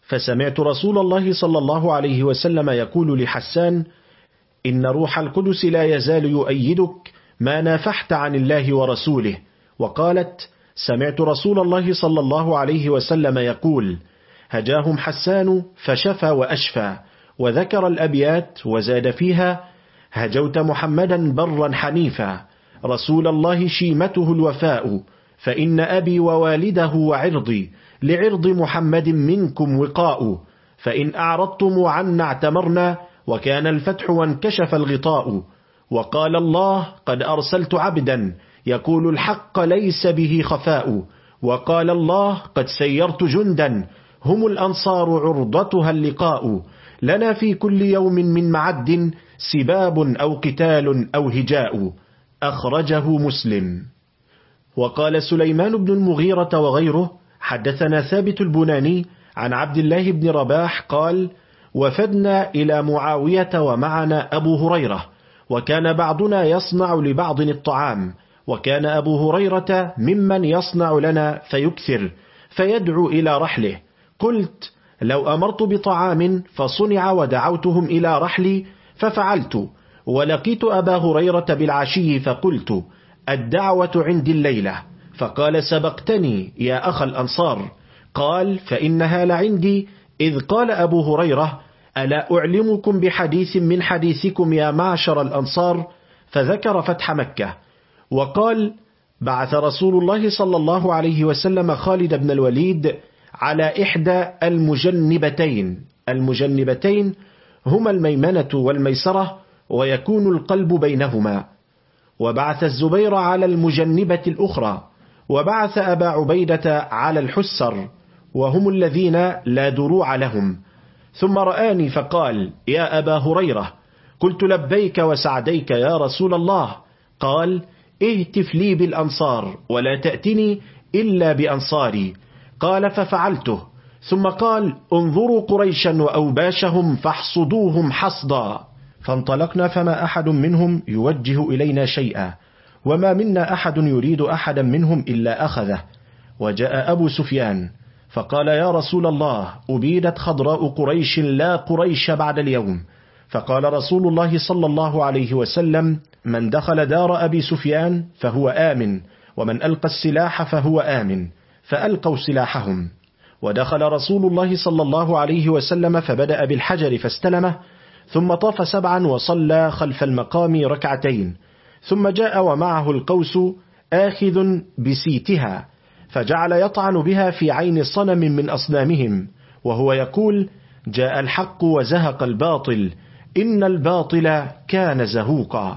Speaker 2: فسمعت رسول الله صلى الله عليه وسلم يقول لحسان: إن روح القدس لا يزال يؤيدك ما نافحت عن الله ورسوله. وقالت: سمعت رسول الله صلى الله عليه وسلم يقول: هجاهم حسان فشفى وأشفى. وذكر الأبيات وزاد فيها: هجوت محمدا برا حنيفا، رسول الله شيمته الوفاء، فإن أبي ووالده وعرضي لعرض محمد منكم وقاء، فإن أعرضتم عنا اعتمرنا، وكان الفتح وانكشف الغطاء. وقال الله: قد أرسلت عبدا يقول الحق ليس به خفاء. وقال الله: قد سيرت جندا هم الأنصار عرضتها اللقاء، لنا في كل يوم من معد سباب أو قتال أو هجاء. أخرجه مسلم. وقال سليمان بن المغيرة وغيره: حدثنا ثابت البناني عن عبد الله بن رباح قال: وفدنا إلى معاوية ومعنا أبو هريرة، وكان بعضنا يصنع لبعض الطعام، وكان أبو هريرة ممن يصنع لنا فيكثر فيدعو إلى رحله. قلت: لو أمرت بطعام فصنع ودعوتهم إلى رحلي ففعلت، ولقيت أبا هريرة بالعشي فقلت: الدعوة عندي الليلة. فقال: سبقتني يا أخ الأنصار. قال: فإنها لعندي. إذ قال أبو هريرة: ألا أعلمكم بحديث من حديثكم يا معشر الأنصار؟ فذكر فتح مكة. وقال: بعث رسول الله صلى الله عليه وسلم خالد بن الوليد على إحدى المجنبتين هما الميمنة والميسرة، ويكون القلب بينهما. وبعث الزبير على المجنبة الأخرى، وبعث أبا عبيدة على الحسر، وهم الذين لا دروع لهم. ثم رآني فقال: يا أبا هريرة. قلت: لبيك وسعديك يا رسول الله. قال: اهتف لي بالأنصار ولا تأتني إلا بأنصاري. قال: ففعلته. ثم قال: انظروا قريشا وأوباشهم فاحصدوهم حصدا. فانطلقنا، فما أحد منهم يوجه إلينا شيئا، وما منا أحد يريد أحدا منهم إلا أخذه. وجاء أبو سفيان فقال: يا رسول الله، أبيدت خضراء قريش لا قريش بعد اليوم. فقال رسول الله صلى الله عليه وسلم: من دخل دار أبي سفيان فهو آمن، ومن ألقى السلاح فهو آمن. فألقوا سلاحهم. ودخل رسول الله صلى الله عليه وسلم فبدأ بالحجر فاستلمه، ثم طاف 7 وصلى خلف المقام 2 ركعتين، ثم جاء ومعه القوس آخذ بسيتها، فجعل يطعن بها في عين صنم من أصنامهم، وهو يقول: جاء الحق وزهق الباطل، إن الباطل كان زهوقا.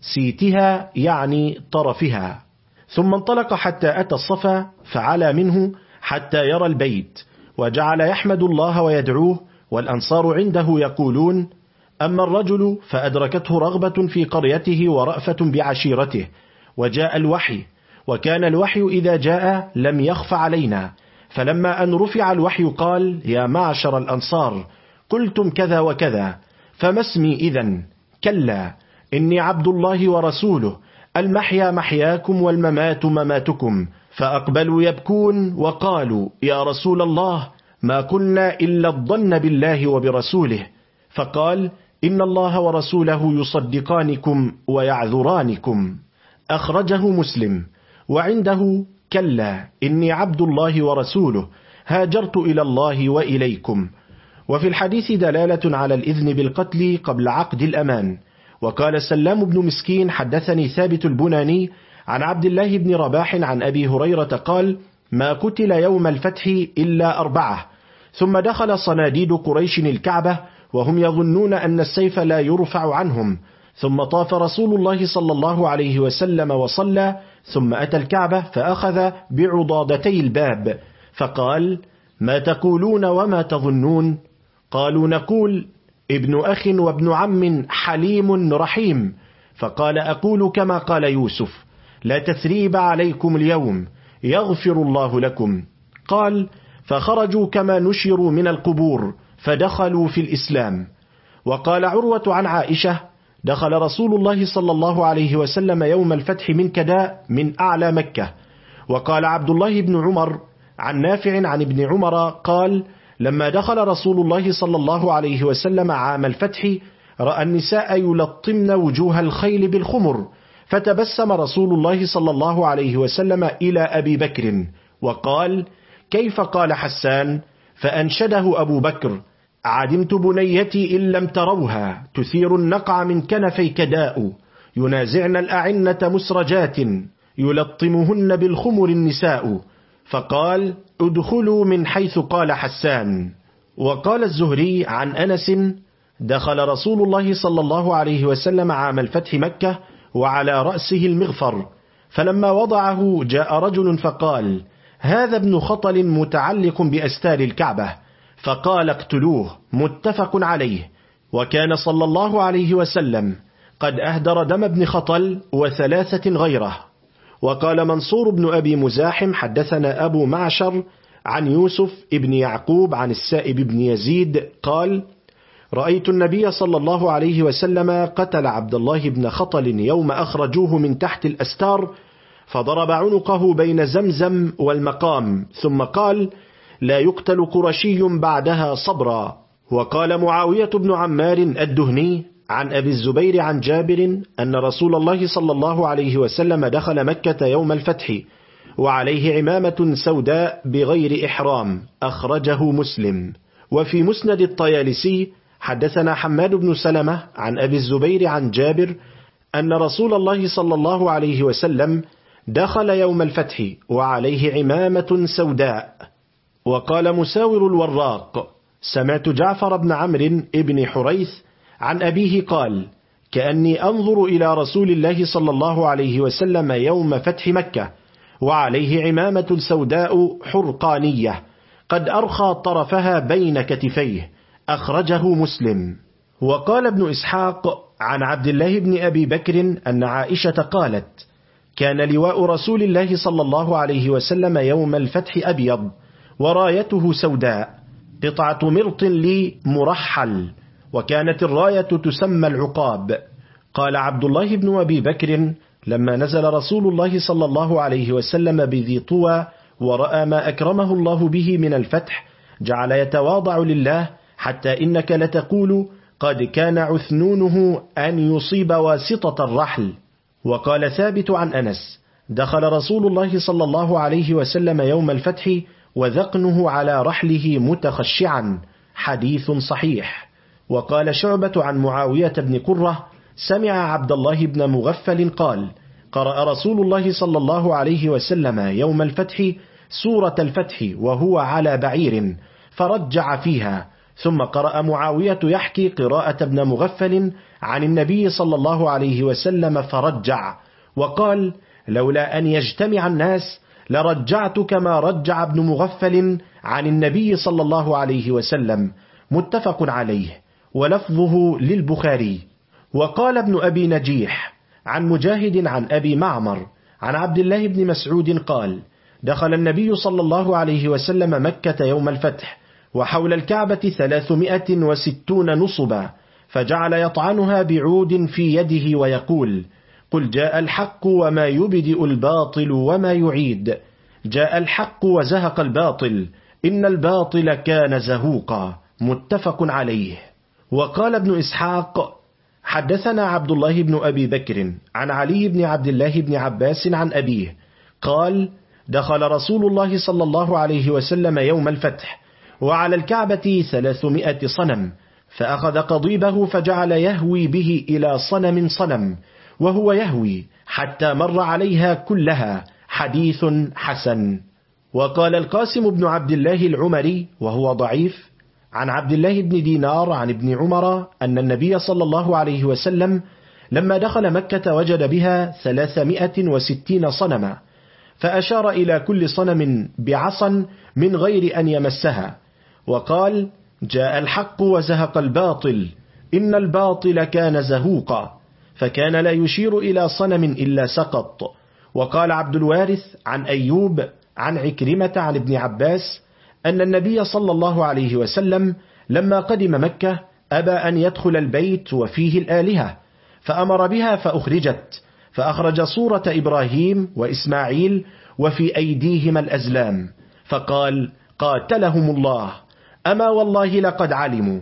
Speaker 2: سيتها يعني طرفها. ثم انطلق حتى أتى الصفا فعلى منه حتى يرى البيت، وجعل يحمد الله ويدعوه، والأنصار عنده يقولون: أما الرجل فأدركته رغبة في قريته ورأفة بعشيرته. وجاء الوحي، وكان الوحي إذا جاء لم يخف علينا، فلما أن رفع الوحي قال: يا معشر الأنصار، قلتم كذا وكذا، فما اسمي إذن؟ كلا، إني عبد الله ورسوله، المحيا محياكم والممات مماتكم. فأقبلوا يبكون وقالوا: يا رسول الله، ما قلنا إلا الظن بالله وبرسوله. فقال: إن الله ورسوله يصدقانكم ويعذرانكم. أخرجه مسلم. وعنده: كلا، إني عبد الله ورسوله، هاجرت إلى الله وإليكم. وفي الحديث دلالة على الإذن بالقتل قبل عقد الأمان. وقال سلام بن مسكين: حدثني ثابت البناني عن عبد الله بن رباح عن أبي هريرة قال: ما قتل يوم الفتح إلا 4. ثم دخل صناديد قريش الكعبة وهم يظنون أن السيف لا يرفع عنهم، ثم طاف رسول الله صلى الله عليه وسلم وصلى، ثم أتى الكعبة فأخذ بعضادتي الباب فقال: ما تقولون وما تظنون؟ قالوا: نقول: ابن أخ وابن عم حليم رحيم. فقال: أقول كما قال يوسف: لا تثريب عليكم اليوم، يغفر الله لكم. قال: فخرجوا كما نشروا من القبور فدخلوا في الإسلام. وقال عروة عن عائشة: دخل رسول الله صلى الله عليه وسلم يوم الفتح من كداء من أعلى مكة. وقال عبد الله بن عمر عن نافع عن ابن عمر قال: لما دخل رسول الله صلى الله عليه وسلم عام الفتح رأى النساء يلطمن وجوه الخيل بالخمر، فتبسم رسول الله صلى الله عليه وسلم إلى أبي بكر وقال: كيف قال حسان؟ فأنشده أبو بكر: عدمت بنيتي إن لم تروها تثير النقع من كنفي كداء، ينازعن الأعنة مسرجات يلطمهن بالخمر النساء. فقال: ادخلوا من حيث قال حسان. وقال الزهري عن أنس: دخل رسول الله صلى الله عليه وسلم عام الفتح مكة وعلى رأسه المغفر، فلما وضعه جاء رجل فقال: هذا ابن خطل متعلق بأستار الكعبة، فقال: اقتلوه. متفق عليه. وكان صلى الله عليه وسلم قد أهدر دم ابن خطل و3 غيره. وقال منصور بن أبي مزاحم: حدثنا أبو معشر عن يوسف ابن يعقوب عن السائب بن يزيد قال: رأيت النبي صلى الله عليه وسلم قتل عبد الله بن خطل يوم أخرجوه من تحت الأستار، فضرب عنقه بين زمزم والمقام، ثم قال: لا يقتل قرشي بعدها صبرا. وقال معاوية بن عمار الدهني عن أبي الزبير عن جابر أن رسول الله صلى الله عليه وسلم دخل مكة يوم الفتح وعليه عمامة سوداء بغير إحرام، أخرجه مسلم. وفي مسند الطيالسي حدثنا حماد بن سلمة عن أبي الزبير عن جابر أن رسول الله صلى الله عليه وسلم دخل يوم الفتح وعليه عمامة سوداء. وقال مساور الوراق: سمعت جعفر بن عمرو ابن حريث عن أبيه قال: كأني أنظر إلى رسول الله صلى الله عليه وسلم يوم فتح مكة وعليه عمامة سوداء حرقانية قد أرخى طرفها بين كتفيه، أخرجه مسلم. وقال ابن إسحاق عن عبد الله بن أبي بكر أن عائشة قالت: كان لواء رسول الله صلى الله عليه وسلم يوم الفتح أبيض ورايته سوداء، قطعة مرط لي مرحل، وكانت الراية تسمى العقاب. قال عبد الله بن أبي بكر: لما نزل رسول الله صلى الله عليه وسلم بذي طوى ورأى ما أكرمه الله به من الفتح جعل يتواضع لله، حتى إنك لتقول: قد كان عثنونه أن يصيب واسطة الرحل. وقال ثابت عن أنس: دخل رسول الله صلى الله عليه وسلم يوم الفتح وذقنه على رحله متخشعا، حديث صحيح. وقال شعبة عن معاوية بن قرة: سمع عبد الله بن مغفل قال: قرأ رسول الله صلى الله عليه وسلم يوم الفتح سورة الفتح وهو على بعير، فرجع فيها، ثم قرأ معاوية يحكي قراءة ابن مغفل عن النبي صلى الله عليه وسلم فرجع، وقال: لولا أن يجتمع الناس لرجعت كما رجع ابن مغفل عن النبي صلى الله عليه وسلم، متفق عليه، ولفظه للبخاري. وقال ابن أبي نجيح عن مجاهد عن أبي معمر عن عبد الله بن مسعود قال: دخل النبي صلى الله عليه وسلم مكة يوم الفتح وحول الكعبة 360 نصبا، فجعل يطعنها بعود في يده ويقول: قل جاء الحق وما يبدئ الباطل وما يعيد، جاء الحق وزهق الباطل، إن الباطل كان زهوقا، متفق عليه. وقال ابن إسحاق: حدثنا عبد الله بن أبي بكر عن علي بن عبد الله بن عباس عن أبيه قال: دخل رسول الله صلى الله عليه وسلم يوم الفتح وعلى الكعبة 300 صنم، فأخذ قضيبه فجعل يهوي به إلى صنم صنم، وهو يهوي حتى مر عليها كلها، حديث حسن. وقال القاسم بن عبد الله العمري وهو ضعيف عن عبد الله بن دينار عن ابن عمر أن النبي صلى الله عليه وسلم لما دخل مكة وجد بها 360 صنما، فأشار إلى كل صنم بعصا من غير أن يمسها، وقال: جاء الحق وزهق الباطل، إن الباطل كان زهوقا، فكان لا يشير إلى صنم إلا سقط. وقال عبد الوارث عن أيوب عن عكرمة عن ابن عباس أن النبي صلى الله عليه وسلم لما قدم مكة أبى أن يدخل البيت وفيه الآلهة، فأمر بها فأخرجت، فأخرج صورة إبراهيم وإسماعيل وفي أيديهما الأزلام، فقال: قاتلهم الله، أما والله لقد علموا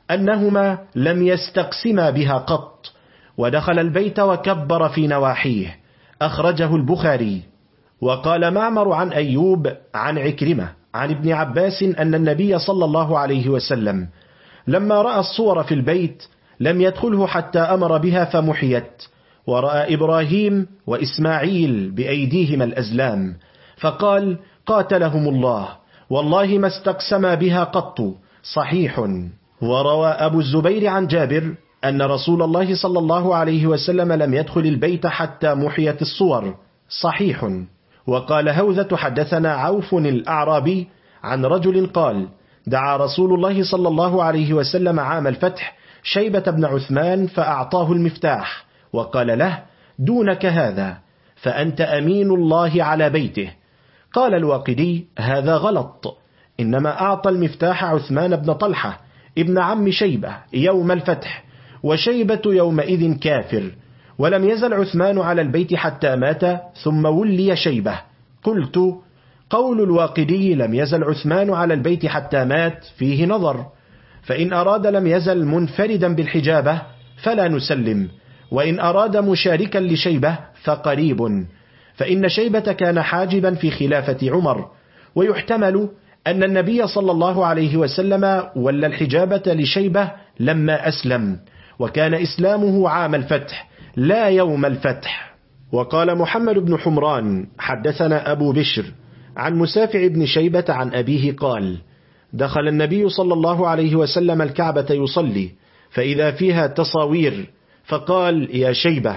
Speaker 2: أنهما لم يستقسما بها قط. ودخل البيت وكبر في نواحيه. أخرجه البخاري. وقال معمر عن أيوب عن عكرمة عن ابن عباس أن النبي صلى الله عليه وسلم لما رأى الصور في البيت لم يدخله حتى أمر بها فمحيت. ورأى إبراهيم وإسماعيل بأيديهما الأزلام فقال: قاتلهم الله، والله ما استقسما بها قط. صحيح. وروى أبو الزبير عن جابر أن رسول الله صلى الله عليه وسلم لم يدخل البيت حتى محيت الصور. صحيح. وقال هوذة حدثنا عوف الأعرابي عن رجل قال: دعا رسول الله صلى الله عليه وسلم عام الفتح شيبة بن عثمان فأعطاه المفتاح وقال له: دونك هذا، فأنت أمين الله على بيته. قال الواقدي: هذا غلط، إنما أعطى المفتاح عثمان بن طلحة ابن عم شيبة يوم الفتح، وشيبة يومئذ كافر، ولم يزل عثمان على البيت حتى مات ثم ولي شيبة. قلت: قول الواقدي لم يزل عثمان على البيت حتى مات فيه نظر، فإن أراد لم يزل منفردا بالحجابة فلا نسلم، وإن أراد مشاركا لشيبة فقريب، فإن شيبة كان حاجبا في خلافة عمر، ويحتمل أن النبي صلى الله عليه وسلم ولى الحجابة لشيبة لما أسلم، وكان إسلامه عام الفتح لا يوم الفتح. وقال محمد بن حمران حدثنا أبو بشر عن مسافع بن شيبة عن أبيه قال: دخل النبي صلى الله عليه وسلم الكعبة يصلي فإذا فيها تصاوير، فقال: يا شيبة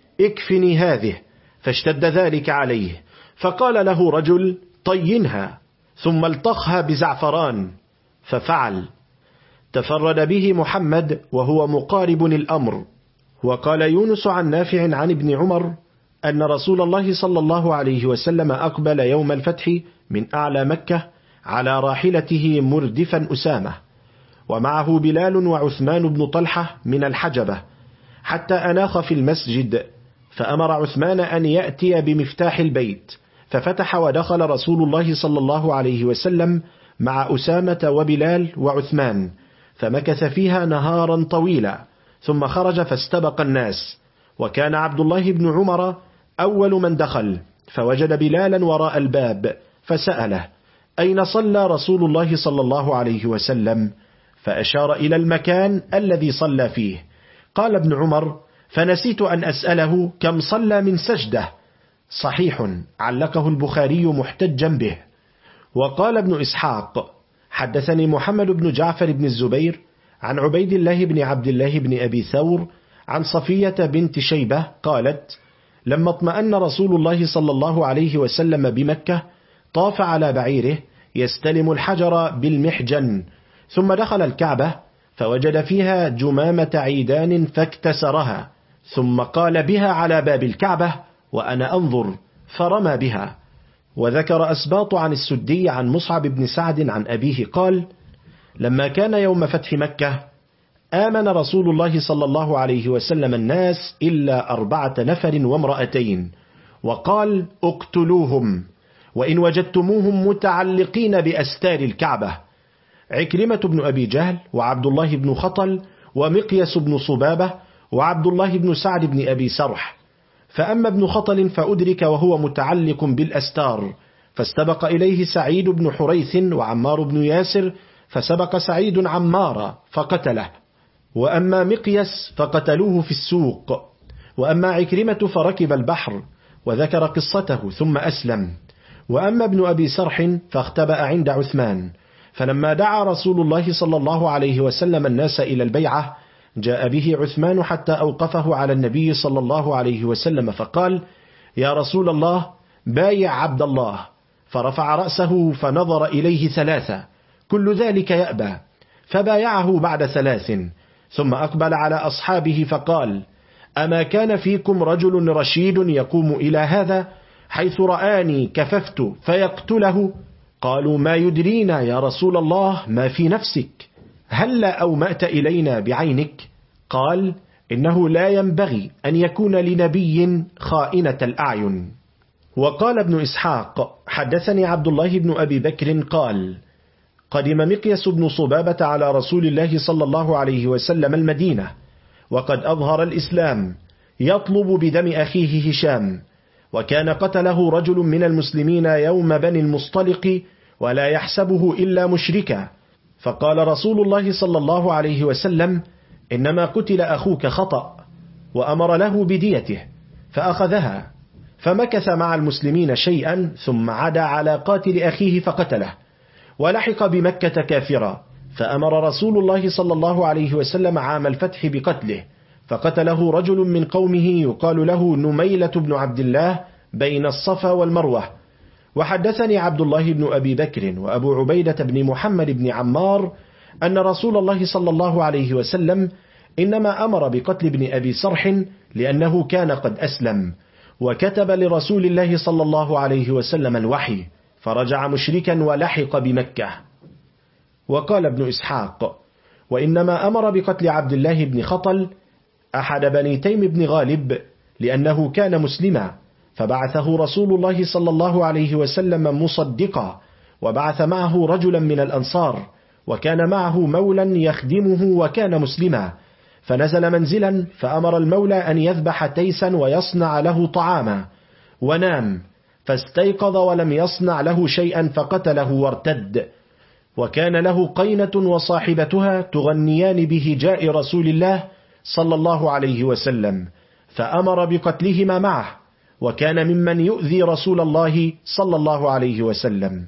Speaker 2: اكفني هذه، فاشتد ذلك عليه، فقال له رجل: طينها ثم الطخها بزعفران، ففعل. تفرد به محمد وهو مقارب الأمر. وقال يونس عن نافع عن ابن عمر أن رسول الله صلى الله عليه وسلم أقبل يوم الفتح من أعلى مكة على راحلته مردفا أسامة، ومعه بلال وعثمان بن طلحة من الحجبة، حتى أناخ في المسجد، فأمر عثمان أن يأتي بمفتاح البيت، ففتح ودخل رسول الله صلى الله عليه وسلم مع أسامة وبلال وعثمان، فمكث فيها نهارا طويلا، ثم خرج فاستبق الناس. وكان عبد الله بن عمر أول من دخل، فوجد بلالا وراء الباب فسأله: أين صلى رسول الله صلى الله عليه وسلم؟ فأشار إلى المكان الذي صلى فيه. قال ابن عمر: فنسيت أن أسأله كم صلى من سجدة. صحيح، علقه البخاري محتجا به. وقال ابن إسحاق حدثني محمد بن جعفر بن الزبير عن عبيد الله بن عبد الله بن أبي ثور عن صفية بنت شيبة قالت: لما اطمأن رسول الله صلى الله عليه وسلم بمكة طاف على بعيره يستلم الحجر بالمحجن، ثم دخل الكعبة فوجد فيها جمامة عيدان فاكتسرها، ثم قال بها على باب الكعبة وأنا أنظر، فرمى بها. وذكر أسباط عن السدي عن مصعب بن سعد عن أبيه قال: لما كان يوم فتح مكة آمن رسول الله صلى الله عليه وسلم الناس إلا 4 نفر وامرأتين، وقال: اقتلوهم وإن وجدتموهم متعلقين بأستار الكعبة: عكرمة بن أبي جهل وعبد الله بن خطل ومقيس بن صبابة وعبد الله بن سعد بن أبي سرح. فأما ابن خطل فأدرك وهو متعلق بالأستار، فاستبق إليه سعيد بن حريث وعمار بن ياسر، فسبق سعيد عمار فقتله. وأما مقيس فقتلوه في السوق. وأما عكرمة فركب البحر، وذكر قصته ثم أسلم. وأما ابن أبي سرح فاختبأ عند عثمان، فلما دعا رسول الله صلى الله عليه وسلم الناس إلى البيعة جاء به عثمان حتى أوقفه على النبي صلى الله عليه وسلم فقال: يا رسول الله بايع عبد الله. فرفع رأسه فنظر إليه 3، كل ذلك يأبى، فبايعه بعد 3، ثم أقبل على أصحابه فقال: أما كان فيكم رجل رشيد يقوم إلى هذا حيث رآني كففت فيقتله؟ قالوا: ما يدرينا يا رسول الله ما في نفسك، هلا أومأت إلينا بعينك؟ قال: إنه لا ينبغي أن يكون لنبي خائنة الأعين. وقال ابن إسحاق حدثني عبد الله بن أبي بكر قدم مقيس بن صبابة على رسول الله صلى الله عليه وسلم المدينة وقد أظهر الإسلام يطلب بدم أخيه هشام، وكان قتله رجل من المسلمين يوم بني المصطلق ولا يحسبه إلا مشركا، فقال رسول الله صلى الله عليه وسلم: إنما قتل أخوك خطأ، وأمر له بديته فأخذها، فمكث مع المسلمين شيئا ثم عدا على قاتل أخيه فقتله، ولحق بمكة كافرا، فأمر رسول الله صلى الله عليه وسلم عام الفتح بقتله، فقتله رجل من قومه يقال له نميلة بن عبد الله بين الصفا والمروة. وحدثني عبد الله بن أبي بكر وأبو عبيدة بن محمد بن عمار أن رسول الله صلى الله عليه وسلم إنما أمر بقتل ابن أبي صرح لأنه كان قد أسلم، وكتب لرسول الله صلى الله عليه وسلم الوحي، فرجع مشركا ولحق بمكة. وقال ابن إسحاق: وإنما أمر بقتل عبد الله بن خطل أحد بني تيم بن غالب لأنه كان مسلما، فبعثه رسول الله صلى الله عليه وسلم مصدقا، وبعث معه رجلا من الأنصار، وكان معه مولا يخدمه وكان مسلما، فنزل منزلا فأمر المولى أن يذبح تيسا ويصنع له طعاما، ونام فاستيقظ ولم يصنع له شيئا فقتله وارتد، وكان له قينة وصاحبتها تغنيان بهجاء رسول الله صلى الله عليه وسلم، فأمر بقتلهما معه، وكان ممن يؤذي رسول الله صلى الله عليه وسلم.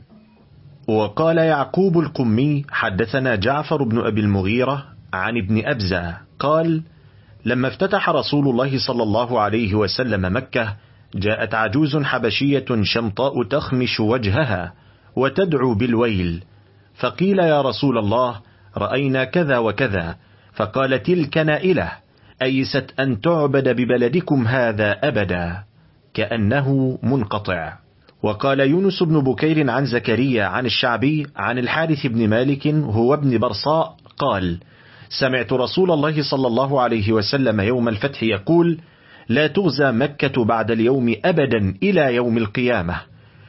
Speaker 1: وقال يعقوب القمي: حدثنا جعفر بن أبي المغيرة عن ابن أبزة قال: لما افتتح رسول الله صلى الله عليه وسلم مكة، جاءت عجوز حبشية شمطاء تخمش وجهها وتدعو بالويل، فقيل: يا رسول الله، رأينا كذا وكذا، فقال: تلك نائلة أيست أن تعبد ببلدكم هذا أبدا، كأنه منقطع. وقال يونس بن بكير عن زكريا عن الشعبي عن الحارث بن مالك هو ابن برصاء قال: سمعت رسول الله صلى الله عليه وسلم يوم الفتح يقول: لا تغزى مكة بعد اليوم أبدا إلى يوم القيامة.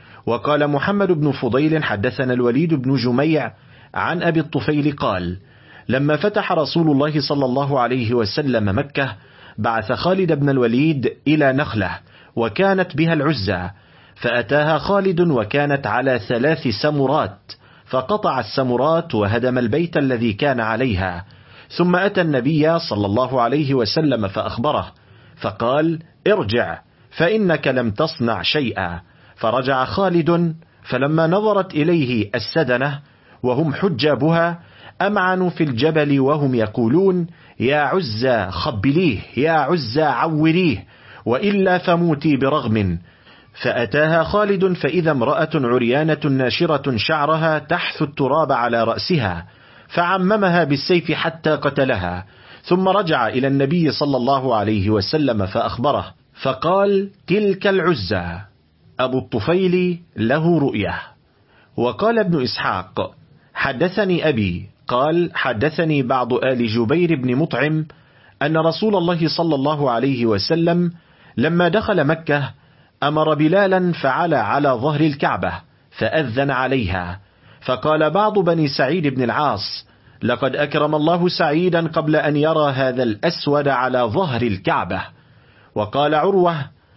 Speaker 1: وقال محمد بن فضيل حدثنا الوليد بن جميع عن أبي الطفيل قال: لما فتح رسول الله صلى الله عليه وسلم مكة، بعث خالد بن الوليد إلى نخلة وكانت بها العزة، فأتاها خالد وكانت على 3 سمرات، فقطع السمرات وهدم البيت الذي كان عليها، ثم أتى النبي صلى الله عليه وسلم فأخبره، فقال: ارجع فإنك لم تصنع شيئا. فرجع خالد، فلما نظرت إليه السدنة وهم حجابها أمعنوا في الجبل وهم يقولون: يا عزة خبليه، يا عزة عوريه، وإلا فموتي برغم. فأتاها خالد فإذا امرأة عريانة ناشرة شعرها تحث التراب على رأسها، فعممها بالسيف حتى قتلها، ثم رجع إلى النبي صلى الله عليه وسلم فأخبره، فقال: تلك العزة. أبو الطفيل له رؤية. وقال ابن إسحاق: حدثني أبي قال: حدثني بعض آل جبير بن مطعم أن رسول الله صلى الله عليه وسلم لما دخل مكة أمر بلالا فعلى على ظهر الكعبة فأذن عليها، فقال بعض بني سعيد بن العاص: لقد أكرم الله سعيدا قبل أن يرى هذا الأسود على ظهر الكعبة. وقال عروة: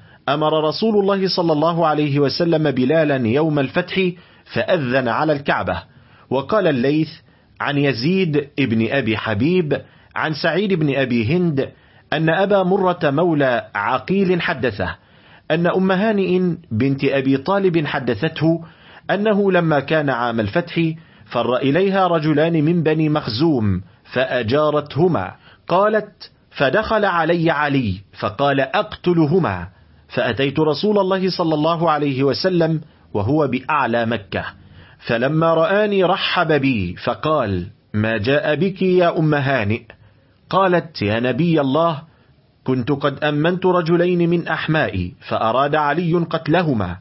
Speaker 1: أمر رسول الله صلى الله عليه وسلم بلالا يوم الفتح فأذن على الكعبة. وقال الليث عن يزيد ابن أبي حبيب عن سعيد بن أبي هند أن أبا مرة مولى عقيل حدثه أن أم هانئ بنت أبي طالب حدثته أنه لما كان عام الفتح فر إليها رجلان من بني مخزوم فأجارتهما. قالت: فدخل علي علي فقال: أقتلهما، فأتيت رسول الله صلى الله عليه وسلم وهو بأعلى مكة، فلما رآني رحب بي فقال: ما جاء بك يا أم هانئ؟ قالت: يا نبي الله، كنت قد أمنت رجلين من أحمائي فأراد علي قتلهما،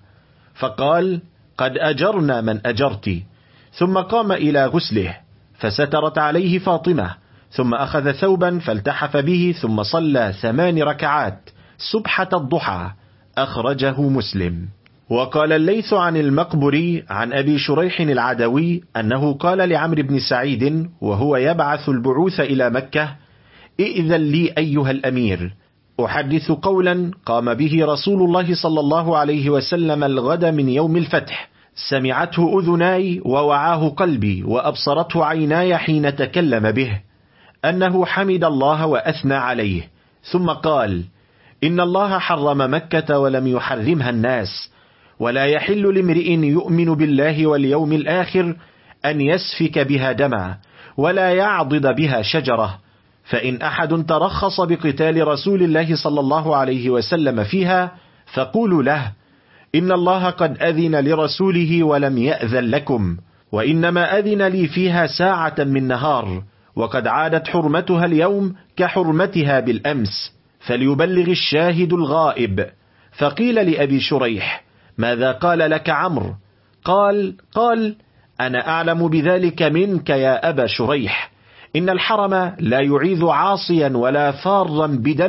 Speaker 1: فقال: قد أجرنا من أجرت. ثم قام إلى غسله فسترت عليه فاطمة، ثم أخذ ثوبا فالتحف به، ثم صلى 8 ركعات سبحة الضحى. أخرجه مسلم.
Speaker 2: وقال الليث عن المقبري عن أبي شريح العدوي أنه قال لعمرو بن سعيد وهو يبعث البعوث إلى مكة: ائذن لي أيها الأمير، أحدث قولا قام به رسول الله صلى الله عليه وسلم الغد من يوم الفتح، سمعته أذناي ووعاه قلبي وأبصرته عيناي حين تكلم به، أنه حمد الله وأثنى عليه، ثم قال: إن الله حرم مكة ولم يحرمها الناس، ولا يحل لامرئ يؤمن بالله واليوم الآخر أن يسفك بها دما ولا يعضد بها شجرة، فإن أحد ترخص بقتال رسول الله صلى الله عليه وسلم فيها فقولوا له: إن الله قد أذن لرسوله ولم يأذن لكم، وإنما أذن لي فيها ساعة من نهار، وقد عادت حرمتها اليوم كحرمتها بالأمس، فليبلغ الشاهد الغائب. فقيل لأبي شريح: ماذا قال لك عمرو؟ قال: أنا أعلم بذلك منك يا أبا شريح، إن الحرم لا يعيذ عاصيا ولا فارا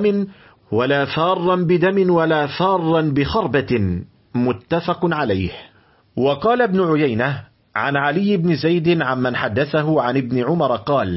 Speaker 2: بدم ولا فارا بخربة. متفق عليه. وقال ابن عيينة عن علي بن زيد عمن حدثه عن ابن عمر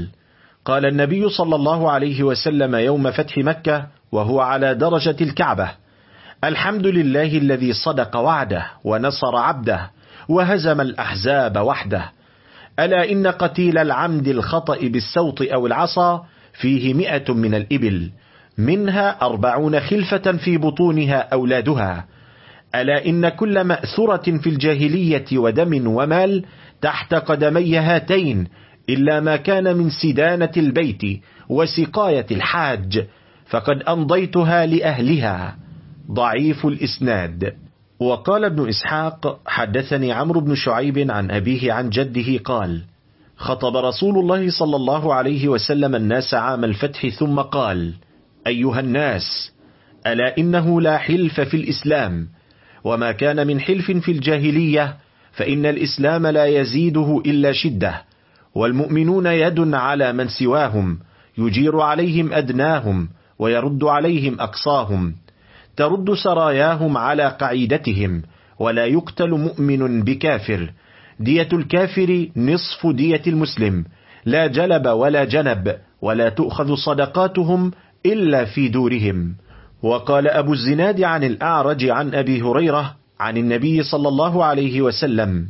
Speaker 2: قال النبي صلى الله عليه وسلم يوم فتح مكة وهو على درجة الكعبة: الحمد لله الذي صدق وعده ونصر عبده وهزم الأحزاب وحده، ألا إن قتيل العمد الخطأ بالسوط أو العصا فيه 100 من الإبل، منها 40 خلفة في بطونها أولادها، ألا إن كل مأثرة في الجاهلية ودم ومال تحت قدمي هاتين، إلا ما كان من سدانة البيت وسقاية الحاج، فقد أمضيتها لأهلها. ضعيف الإسناد. وقال ابن إسحاق: حدثني عمرو بن شعيب عن أبيه عن جده قال: خطب رسول الله صلى الله عليه وسلم الناس عام الفتح ثم قال: أيها الناس، ألا إنه لا حلف في الإسلام، وما كان من حلف في الجاهلية فإن الإسلام لا يزيده إلا شدة، والمؤمنون يد على من سواهم، يجير عليهم أدناهم ويرد عليهم أقصاهم، ترد سراياهم على قعيدتهم، ولا يقتل مؤمن بكافر، دية الكافر نصف دية المسلم، لا جلب ولا جنب، ولا تؤخذ صدقاتهم إلا في دورهم. وقال أبو الزناد عن الأعرج عن أبي هريرة عن النبي صلى الله عليه وسلم: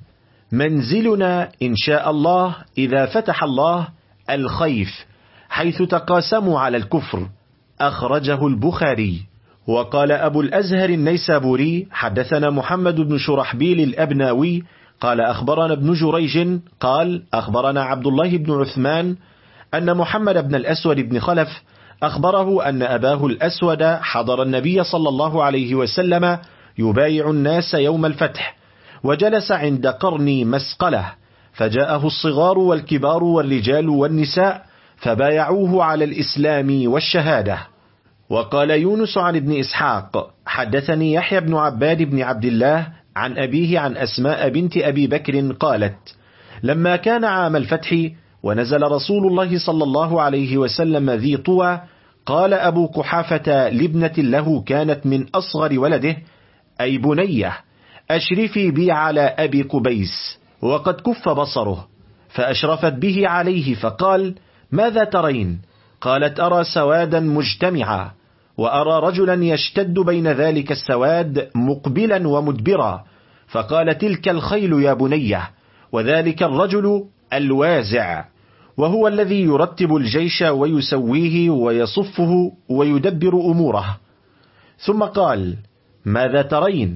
Speaker 2: منزلنا إن شاء الله إذا فتح الله الخيف، حيث تقاسموا على الكفر. أخرجه البخاري. وقال أبو الأزهر النيسابوري: حدثنا محمد بن شرحبيل الأبناوي قال أخبرنا ابن جريج قال أخبرنا عبد الله بن عثمان أن محمد بن الأسود بن خلف أخبره أن أباه الأسود حضر النبي صلى الله عليه وسلم يبايع الناس يوم الفتح، وجلس عند قرن مسقلة، فجاءه الصغار والكبار والرجال والنساء فبايعوه على الإسلام والشهادة. وقال يونس عن ابن إسحاق: حدثني يحيى بن عباد بن عبد الله عن أبيه عن أسماء بنت أبي بكر قالت: لما كان عام الفتح ونزل رسول الله صلى الله عليه وسلم ذي طوى، قال أبو قحافة لابنة له كانت من أصغر ولده: أي بنية، أشرفي بي على أبي قبيس، وقد كف بصره، فأشرفت به عليه فقال: ماذا ترين؟ قالت: أرى سوادا مجتمعا، وأرى رجلا يشتد بين ذلك السواد مقبلا ومدبرا، فقال: تلك الخيل يا بنية، وذلك الرجل الوازع، وهو الذي يرتب الجيش ويسويه ويصفه ويدبر أموره. ثم قال: ماذا ترين؟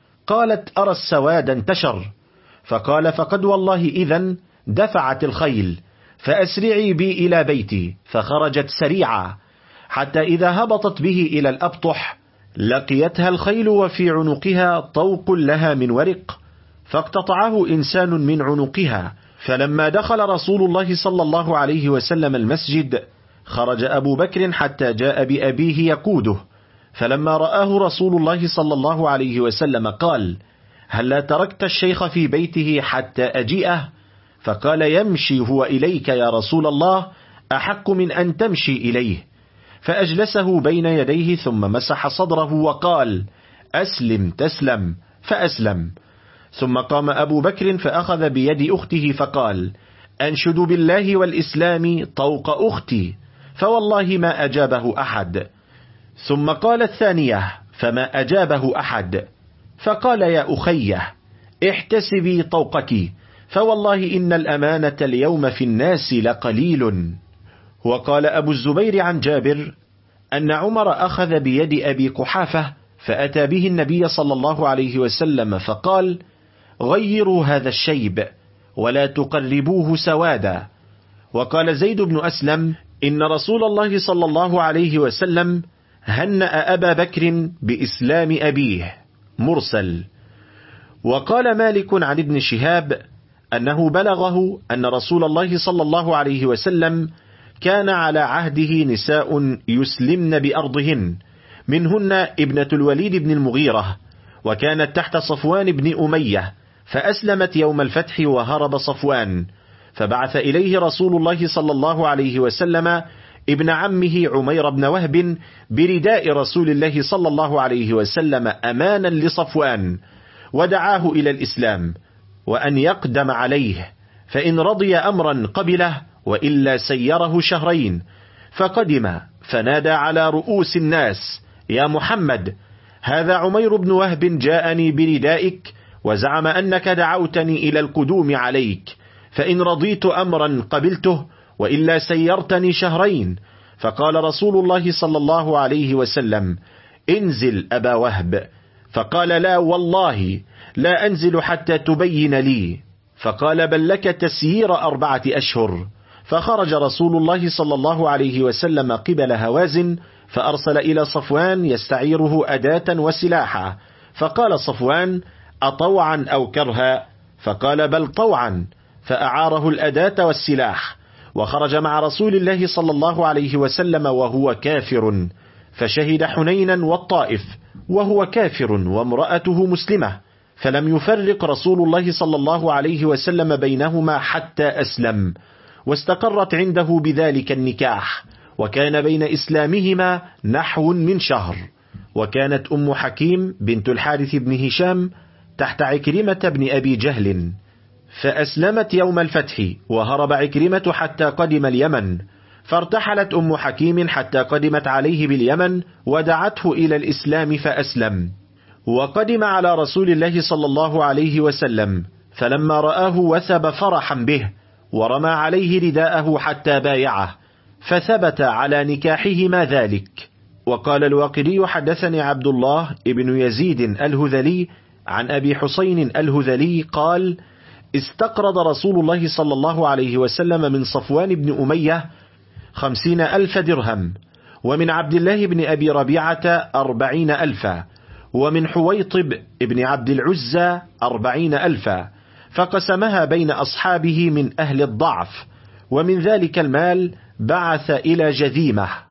Speaker 2: قالت: أرى السواد انتشر. فقال: فقد والله إذن دفعت الخيل، فأسرعي بي إلى بيتي. فخرجت سريعا حتى إذا هبطت به إلى الأبطح لقيتها الخيل وفي عنقها طوق لها من ورق، فاقتطعه إنسان من عنقها. فلما دخل رسول الله صلى الله عليه وسلم المسجد خرج أبو بكر حتى جاء بأبيه يقوده، فلما رآه رسول الله صلى الله عليه وسلم قال: هلا تركت الشيخ في بيته حتى أجيئه؟ فقال: يمشي هو إليك يا رسول الله، أحق من أن تمشي إليه. فأجلسه بين يديه ثم مسح صدره وقال: أسلم تسلم. فأسلم. ثم قام أبو بكر فأخذ بيد أخته فقال: أنشد بالله والإسلام طوق أختي، فوالله ما أجابه أحد. ثم قال الثانية فما أجابه أحد، فقال: يا أخيه احتسبي طوقك، فوالله إن الأمانة اليوم في الناس لقليل. وقال أبو الزبير عن جابر أن عمر أخذ بيد أبي قحافة فأتى به النبي صلى الله عليه وسلم فقال: غيروا هذا الشيب ولا تقربوه سوادا. وقال زيد بن أسلم: إن رسول الله صلى الله عليه وسلم هنأ أبا بكر بإسلام أبيه. مرسل. وقال مالك عن ابن شهاب أنه بلغه أن رسول الله صلى الله عليه وسلم كان على عهده نساء يسلمن بأرضهن، منهن ابنة الوليد بن المغيرة، وكانت تحت صفوان بن أمية، فأسلمت يوم الفتح وهرب صفوان، فبعث إليه رسول الله صلى الله عليه وسلم ابن عمه عمير بن وهب برداء رسول الله صلى الله عليه وسلم أمانا لصفوان، ودعاه إلى الإسلام وأن يقدم عليه، فإن رضي أمرا قبله وإلا سيره شهرين. فقدم فنادى على رؤوس الناس: يا محمد، هذا عمير بن وهب جاءني بردائك وزعم أنك دعوتني إلى القدوم عليك، فإن رضيت أمرا قبلته وإلا سيرتني شهرين. فقال رسول الله صلى الله عليه وسلم: انزل أبا وهب. فقال: لا والله لا أنزل حتى تبين لي. فقال: بل لك تسيير 4 أشهر. فخرج رسول الله صلى الله عليه وسلم قبل هوازن، فأرسل إلى صفوان يستعيره أداة وسلاحا، فقال صفوان: أطوعا أو كرها؟ فقال: بل طوعا. فأعاره الأداة والسلاح، وخرج مع رسول الله صلى الله عليه وسلم وهو كافر، فشهد حنينا والطائف وهو كافر وامرأته مسلمة، فلم يفرق رسول الله صلى الله عليه وسلم بينهما حتى أسلم، واستقرت عنده بذلك النكاح، وكان بين إسلامهما نحو من شهر. وكانت أم حكيم بنت الحارث بن هشام تحت عكرمة بن أبي جهل، فأسلمت يوم الفتح، وهرب عكرمة حتى قدم اليمن، فارتحلت أم حكيم حتى قدمت عليه باليمن ودعته إلى الإسلام فأسلم. وقدم على رسول الله صلى الله عليه وسلم، فلما رآه وثب فرحا به، ورمى عليه رداءه حتى بايعه، فثبت على نكاحهما ذلك. وقال الواقدي: حدثني عبد الله ابن يزيد الهذلي عن أبي حسين الهذلي قال: استقرض رسول الله صلى الله عليه وسلم من صفوان بن أمية 50,000 درهم، ومن عبد الله بن أبي ربيعة 40,000، ومن حويطب ابن عبد العزى 40,000، فقسمها بين أصحابه من أهل الضعف، ومن ذلك المال بعث إلى جذيمة